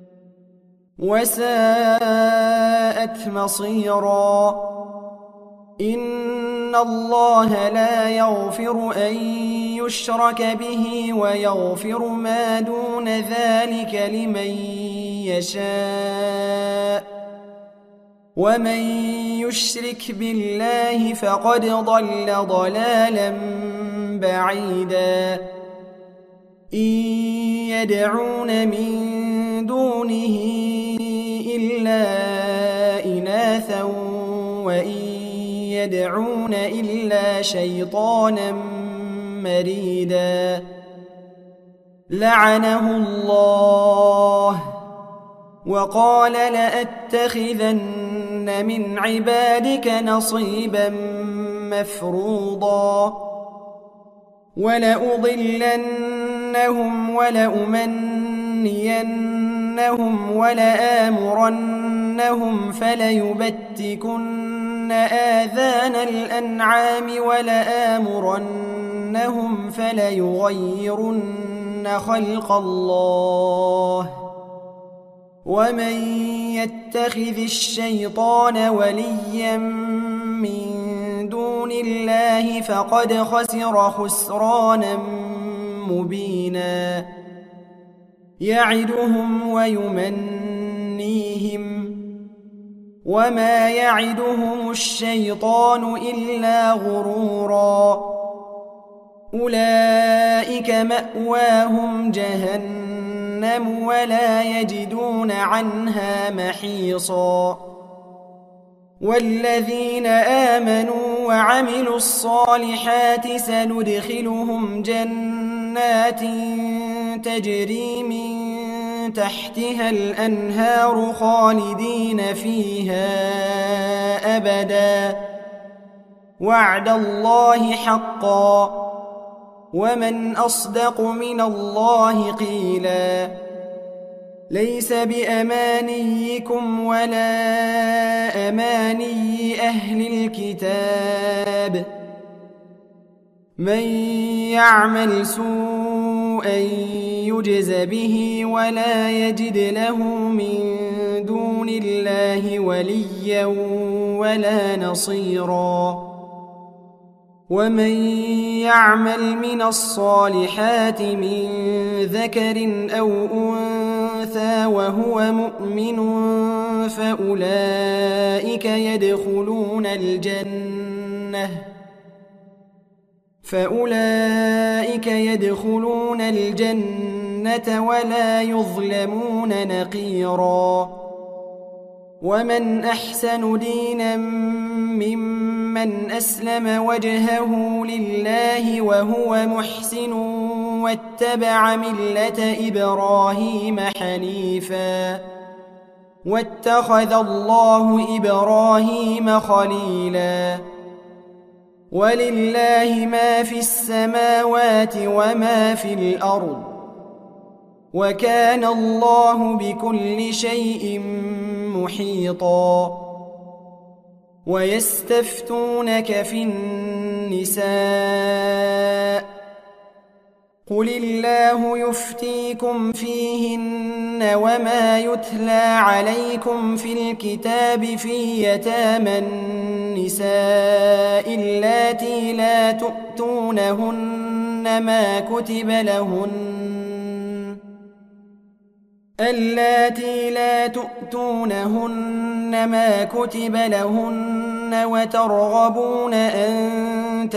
وساءت مصيرا إن الله لا يغفر أن يشرك به ويغفر ما دون ذلك لمن يشاء ومن يشرك بالله فقد ضل ضلالا بعيدا إن يدعون من دونه إلا إناثا وإن يدعون إلا شيطانا مريدا لعنه الله وقال لأتخذن من عبادك نصيبا مفروضا ولأضلنهم ولأمنينهم ولآمرنهم فليبتكن آذان الأنعام ولآمرنهم فليغيرن خلق الله ومن يتخذ الشيطان وليا من دون الله فقد خسر خسرانا مبينا يعدهم ويمنيهم وما يعدهم الشيطان إلا غرورا أولئك مأواهم جهنم ولا يجدون عنها محيصا والذين آمنوا وعملوا الصالحات سندخلهم جنات تجري من تحتها الأنهار خالدين فيها أبدا وعد الله حقا ومن أصدق من الله قيلا ليس بأمانيكم ولا أماني أهل الكتاب من يعمل سوءا يجز به ولا يجد له من دون الله وليا ولا نصيرا ومن يعمل من الصالحات من ذكر أو أنثى وهو مؤمن فأولئك يدخلون الجنة ولا يظلمون نقيرا ومن أحسن دينا ممن أسلم وجهه لله وهو محسن واتبع ملة إبراهيم حنيفا واتخذ الله إبراهيم خليلا ولله ما في السماوات وما في الأرض وكان الله بكل شيء محيطا ويستفتونك في النساء قل الله يفتيكم فيهن وما يتلى عليكم في الكتاب في يتامى النساء اللاتي لا تؤتونهن ما كتب لهن وترغبون أن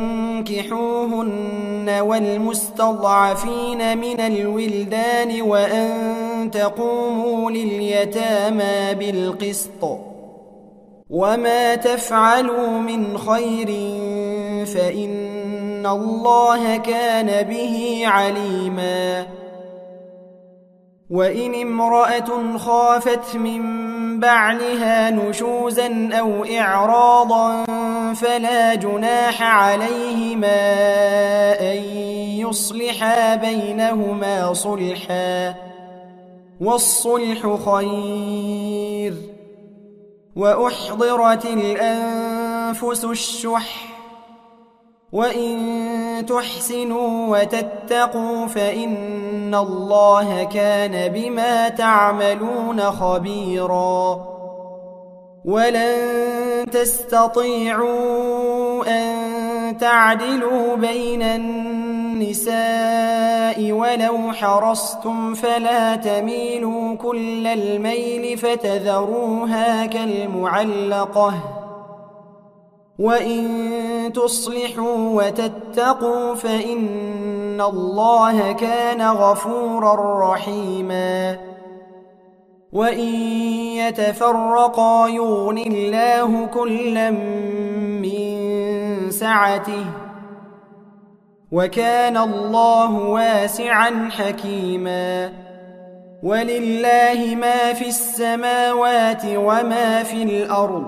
تنكحوهن والمستضعفين من الولدان وأن تقوموا لليتامى بالقسط وما تفعلوا من خير فإن الله كان به عليما وإن امرأة خافت من بعلها نشوزا أو إعراضا فلا جناح عليهما أن يصلحا بينهما صلحا والصلح خير وأحضرت الأنفس الشح وإن تحسنوا وتتقوا فإن الله كان بما تعملون خبيرا ولن تستطيعوا أن تعدلوا بين النساء ولو حرصتم فلا تميلوا كل الميل فتذروها كالمعلقة وإن تصلحوا وتتقوا فإن الله كان غفورا رحيما وإن يتفرقا يغن الله كلا من سعته وكان الله واسعا حكيما ولله ما في السماوات وما في الأرض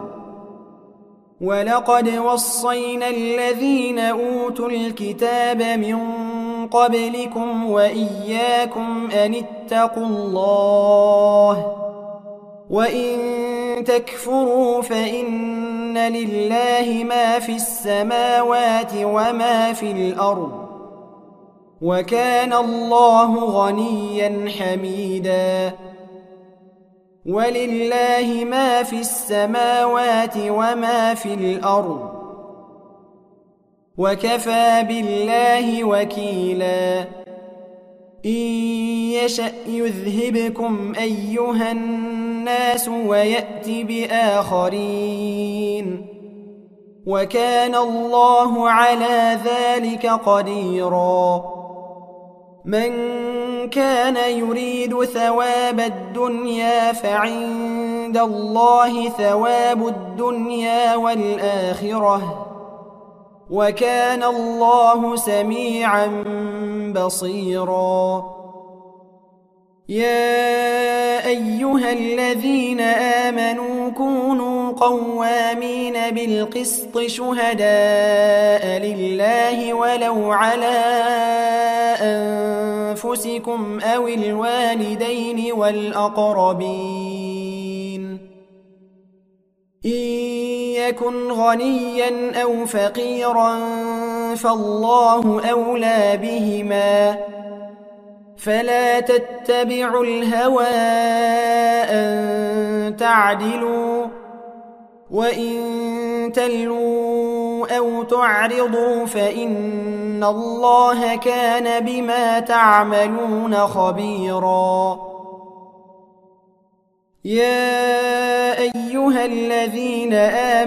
ولقد وصينا الذين أوتوا الكتاب من قبلكم وإياكم أن اتقوا الله وإن تكفروا فإن لله ما في السماوات وما في الأرض وكان الله غنيا حميدا ولله ما في السماوات وما في الأرض وكفى بالله وكيلا إن يشأ يذهبكم أيها الناس ويأت بآخرين وكان الله على ذلك قديرا من كان يريد ثواب الدنيا فعند الله ثواب الدنيا والآخرة وكان الله سميعا بصيرا يا أيها الذين آمنوا كونوا قوامين بالقسط شهداء لله ولو على أنفسكم أو الوالدين والأقربين إن يكن غنيا أو فقيرا فالله أولى بهما فلا تتبعوا الهوى أن تعدلوا وإن تلووا أو تعرضوا فإن الله كان بما تعملون خبيرا يا أيها الذين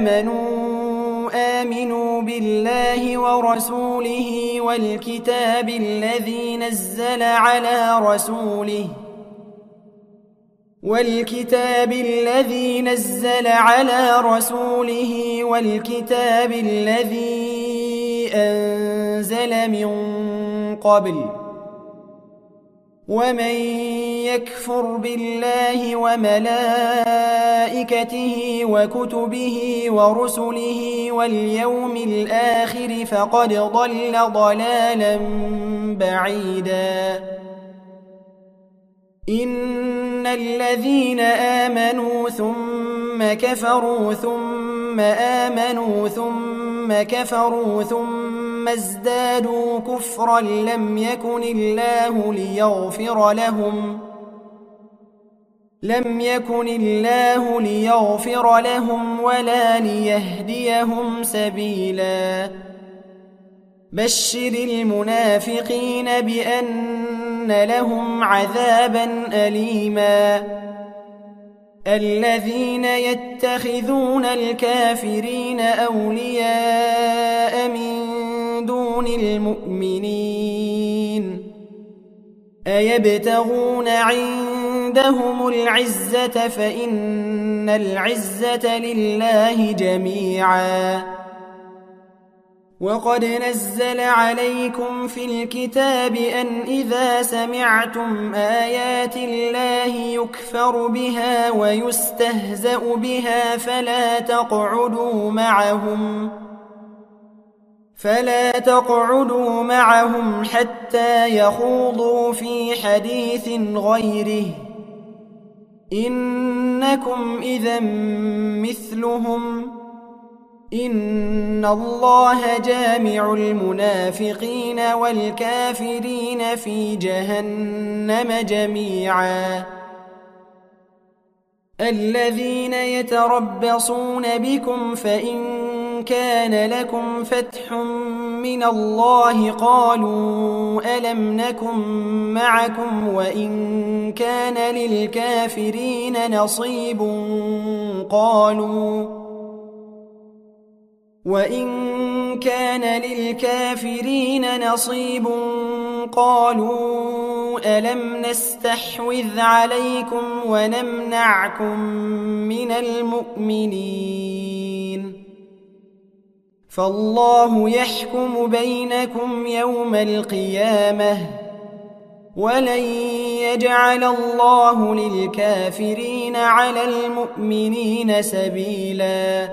آمنوا بالله ورسوله والكتاب الذي نزل على رسوله والكتاب الذي أنزل من قبل ومن يكفر بالله وملائكته وكتبه ورسله واليوم الآخر فقد ضل ضلالا بعيدا إن الذين آمنوا ثم كفروا ثم آمنوا ثم كفروا ثم ازدادوا كفرا لم يكن الله ليغفر لهم ولا ليهديهم سبيلا بشر المنافقين بأن لهم عذابا أليما الذين يتخذون الكافرين أولياء من دون المؤمنين أيبتغون عندهم العزة فإن العزة لله جميعا وقد نزل عليكم في الكتاب أن إذا سمعتم آيات الله يكفر بها ويستهزأ بها فلا تقعدوا معهم حتى يخوضوا في حديث غيره إنكم إذا مثلهم إن الله جامع المنافقين والكافرين في جهنم جميعا الذين يتربصون بكم فإن كان لكم فتح من الله قالوا ألم نكن معكم وإن كان للكافرين نصيب قالوا ألم نستحوذ عليكم ونمنعكم من المؤمنين فالله يحكم بينكم يوم القيامة ولن يجعل الله للكافرين على المؤمنين سبيلا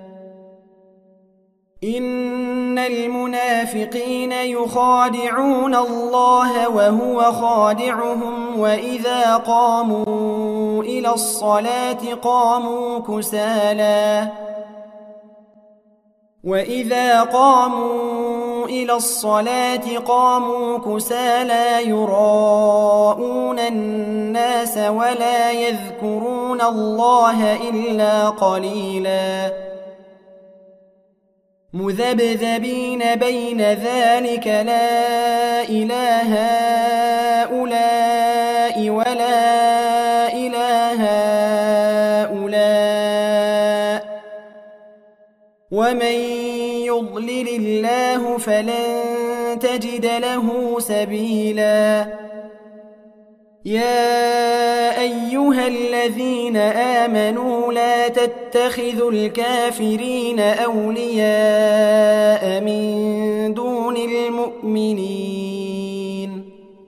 إن المنافقين يخادعون الله وهو خادعهم وإذا قاموا إلى الصلاة قاموا كسالى يراءون الناس ولا يذكرون الله إلا قليلا مذبذبين بين ذلك لا إله هؤلاء ولا إله هؤلاء ومن يضلل الله فلن تجد له سبيلا يا أيها الذين آمنوا لا تتخذوا الكافرين أولياء من دون المؤمنين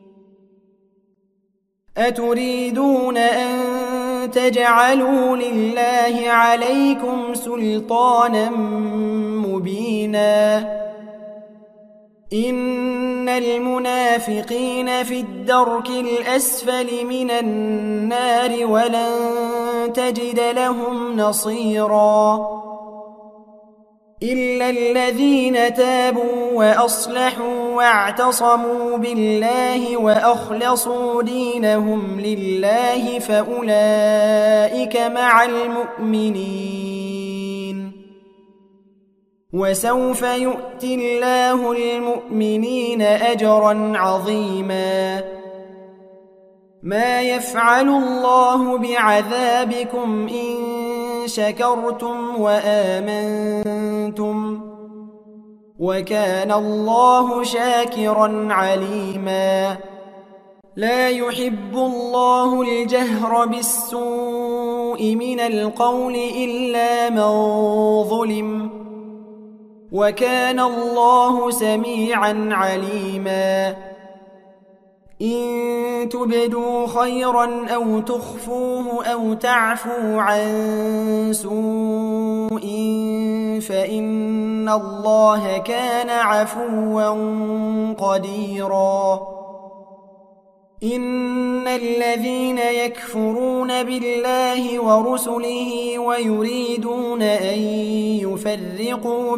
أتريدون أن تجعلوا لله عليكم سلطانا مبينا إن المنافقين في الدرك الأسفل من النار ولن تجد لهم نصيرا إلا الذين تابوا وأصلحوا واعتصموا بالله وأخلصوا دينهم لله فأولئك مع المؤمنين وسوف يؤتي الله المؤمنين أجرا عظيما ما يفعل الله بعذابكم إن شكرتم وآمنتم وكان الله شاكرا عليما لا يحب الله الجهر بالسوء من القول إلا من ظلم وكان الله سميعا عليما إن تبدوا خيرا أو تخفوه أو تعفوا عن سوء فإن الله كان عفوا قديرا إن الذين يكفرون بالله ورسله ويريدون أن يفرقوا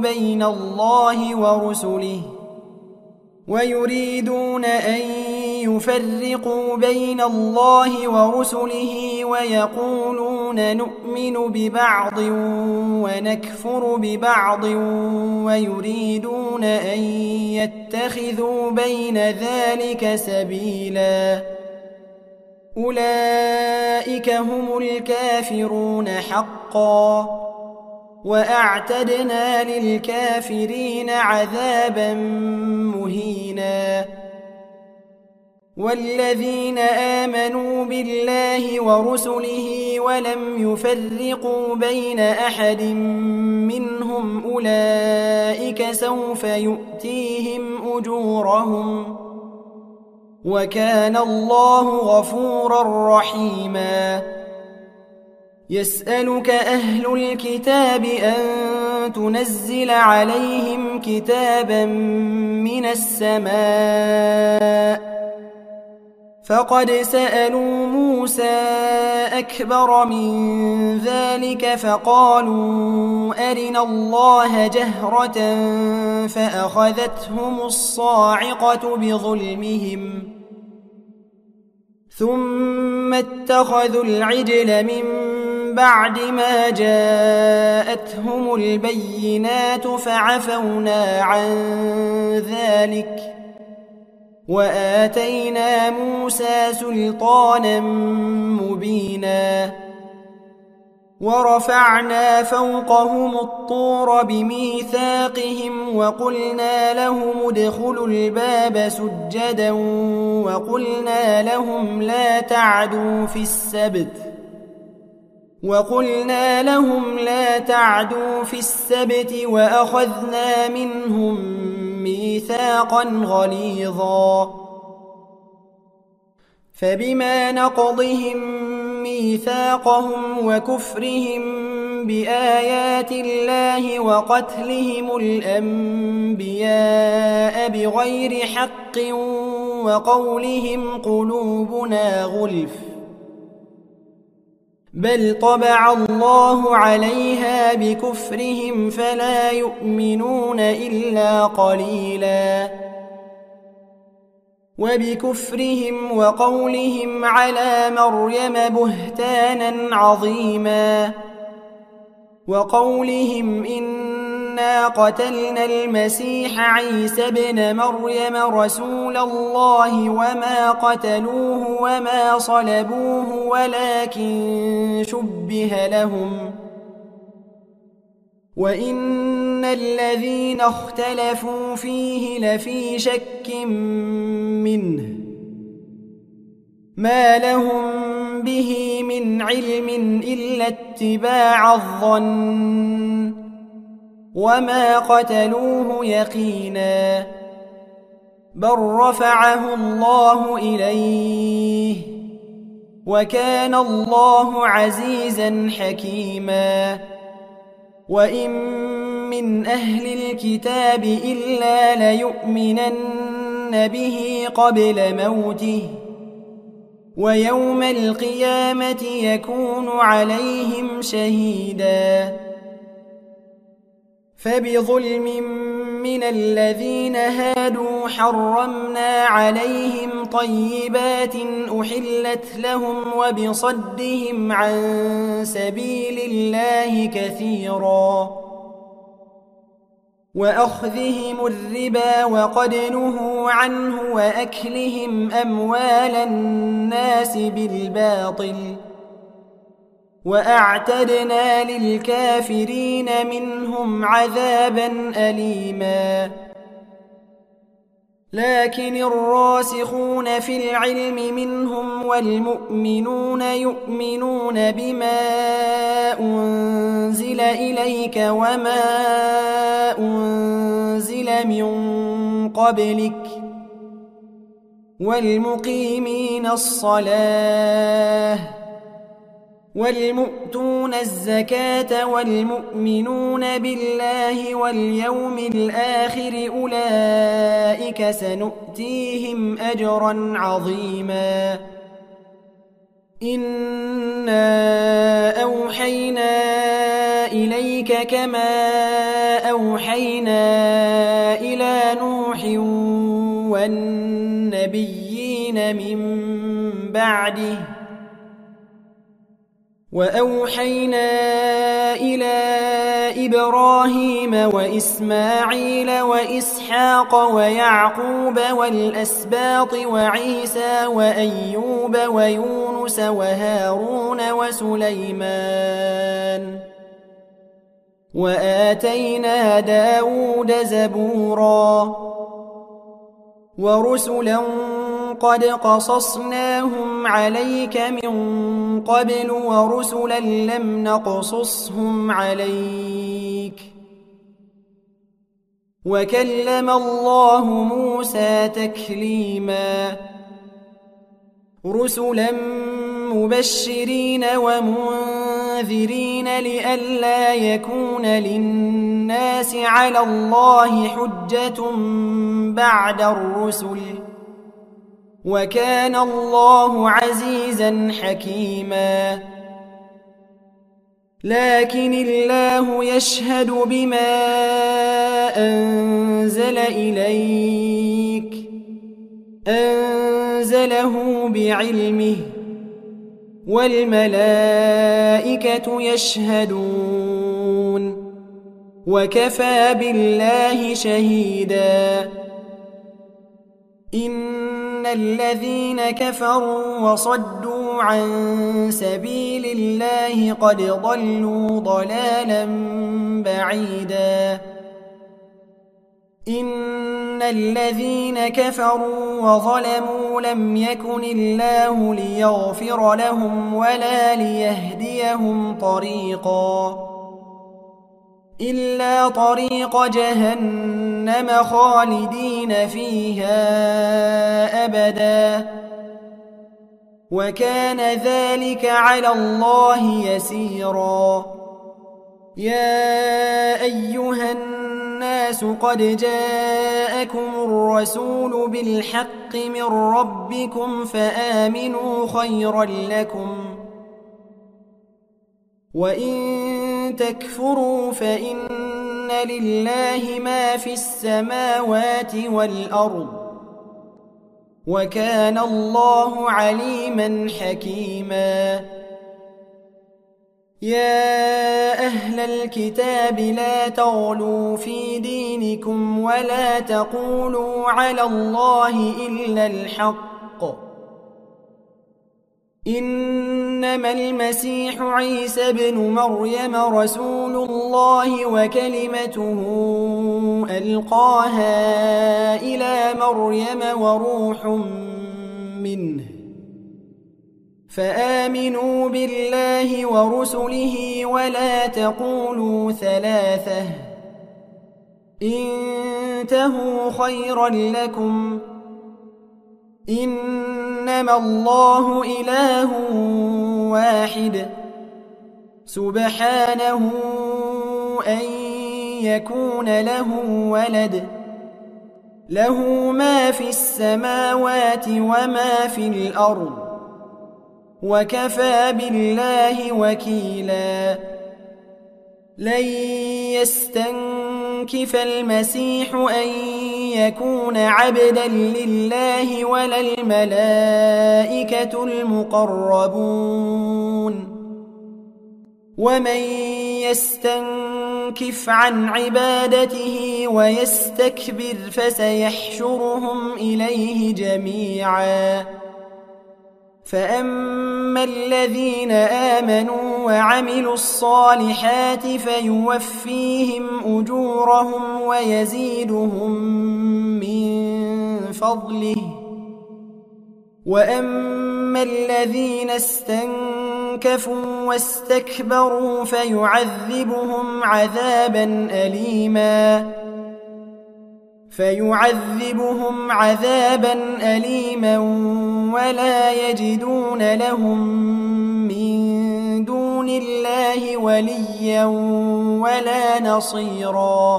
بين الله ورسله ويقولون نؤمن ببعض ونكفر ببعض ويريدون أن يتخذوا بين ذلك سبيلا أولئك هم الكافرون حقا وأعتدنا للكافرين عذابا مهينا والذين آمنوا بالله ورسله ولم يفرقوا بين أحد منهم أولئك سوف يؤتيهم أجورهم وكان الله غفورا رحيما يسألك أهل الكتاب أن تنزل عليهم كتابا من السماء فقد سألوا موسى أكبر من ذلك فقالوا أرنا الله جهرة فأخذتهم الصاعقة بظلمهم ثم اتخذوا العجل من بعد ما جاءتهم البينات فعفونا عن ذلك وآتينا موسى سلطانا مبينا ورفعنا فوقهم الطور بميثاقهم وقلنا لهم ادخلوا الباب سجدا وقلنا لهم لا تعدوا في السبت وأخذنا منهم ميثاقا غليظا فبما نقضهم ميثاقهم وكفرهم بآيات الله وقتلهم الأنبياء بغير حق وقولهم قلوبنا غلف بل طبع الله عليها بكفرهم فلا يؤمنون إلا قليلا وبكفرهم وقولهم على مريم بهتانا عظيما وقولهم إنا قتلنا المسيح عيسى ابن مريم رسول الله وما قتلوه وما صلبوه ولكن شبه لهم وإن الذين اختلفوا فيه لفي شك منه ما لهم به من علم إلا اتباع الظن وما قتلوه يقينا بل رفعه الله إليه وكان الله عزيزا حكيما وإن من أهل الكتاب إلا ليؤمنن به قبل موته ويوم القيامة يكون عليهم شهيدا فبظلم من الذين هادوا حرمنا عليهم طيبات أحلت لهم وبصدهم عن سبيل الله كثيرا وأخذهم الربا وقد نهوا عنه وأكلهم أموال الناس بالباطل وأعتدنا للكافرين منهم عذابا أليما لكن الراسخون في العلم منهم والمؤمنون يؤمنون بما أنزل إليك وما أنزل من قبلك والمقيمين الصلاة والمؤتون الزكاة والمؤمنون بالله واليوم الآخر أولئك سنؤتيهم أجرا عظيما إنا أوحينا إليك كما أوحينا إلى نوح والنبيين من بعده وأوحينا إلى إبراهيم وإسماعيل وإسحاق ويعقوب والأسباط وعيسى وأيوب ويونس وهارون وسليمان وآتينا داود زبورا ورسلا قد قصصناهم عليك من قبل ورسلا لم نقصصهم عليك وكلم الله موسى تكليما رسلا مبشرين ومنذرين لئلا يكون للناس على الله حجة بعد الرسل وكان الله عزيزا حكيما لكن الله يشهد بما أنزل إليك أنزله بعلمه والملائكة يشهدون وكفى بالله شهيدا إن الذين كفروا وصدوا عن سبيل الله قد ضلوا ضلالا بعيدا إن الذين كفروا وظلموا لم يكن الله ليغفر لهم ولا ليهديهم طريقا إلا طريق جهنم خالدين فيها أبدا وكان ذلك على الله يسيرا يا أيها الناس قد جاءكم الرسول بالحق من ربكم فآمنوا خيرا لكم وإن تكفروا فإن لله ما في السماوات والأرض وكان الله عليما حكيما يا أهل الكتاب لا تغلوا في دينكم ولا تقولوا على الله إلا الحق إنما المسيح عيسى ابن مريم رسول الله وكلمته ألقاها إلى مريم وروح منه فآمنوا بالله ورسله ولا تقولوا ثلاثة انتهوا خيرا لكم إنما الله إله واحد سبحانه أن يكون له ولد له ما في السماوات وما في الأرض وكفى بالله وكيلا لن يستنكف المسيح أن يكون عبدا لله ولا الملائكة المقربون ومن يستنكف عن عبادته ويستكبر فسيحشرهم إليه جميعا فأما الذين آمنوا وعملوا الصالحات فيوفيهم أجورهم ويزيدهم من فضله وأما الذين استنكفوا واستكبروا فيعذبهم عذابا أليما ولا يجدون لهم من دون الله وليا ولا نصيرا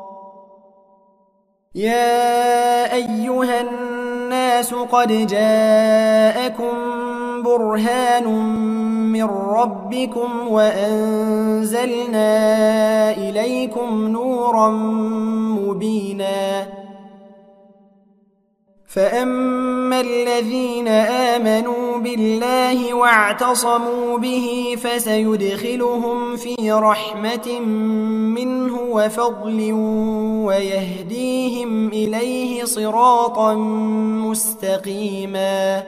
يا أيها الناس قد جاءكم برهان من ربكم وأنزلنا إليكم نورا مبينا فأما الذين آمنوا بالله واعتصموا به فسيدخلهم في رحمة منه وفضل ويهديهم إليه صراطا مستقيما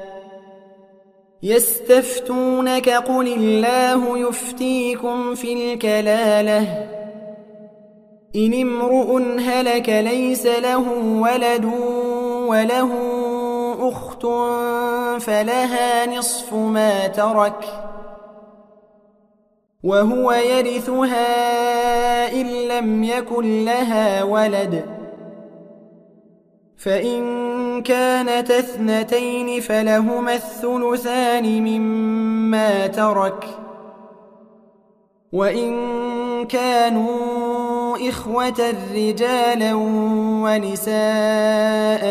يستفتونك قل الله يفتيكم في الكلالة إن امرؤ هلك ليس له ولد وله أخت فلها نصف ما ترك وهو يرثها إن لم يكن لها ولد فإن كانت اثنتين فلهما الثلثان مما ترك وإن كانوا إخوة رجالا ونساء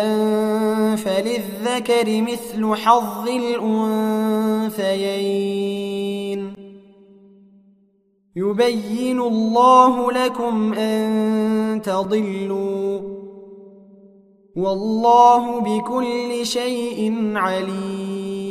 فللذكر مثل حظ الأنثيين يبين الله لكم أن تضلوا والله بكل شيء عليم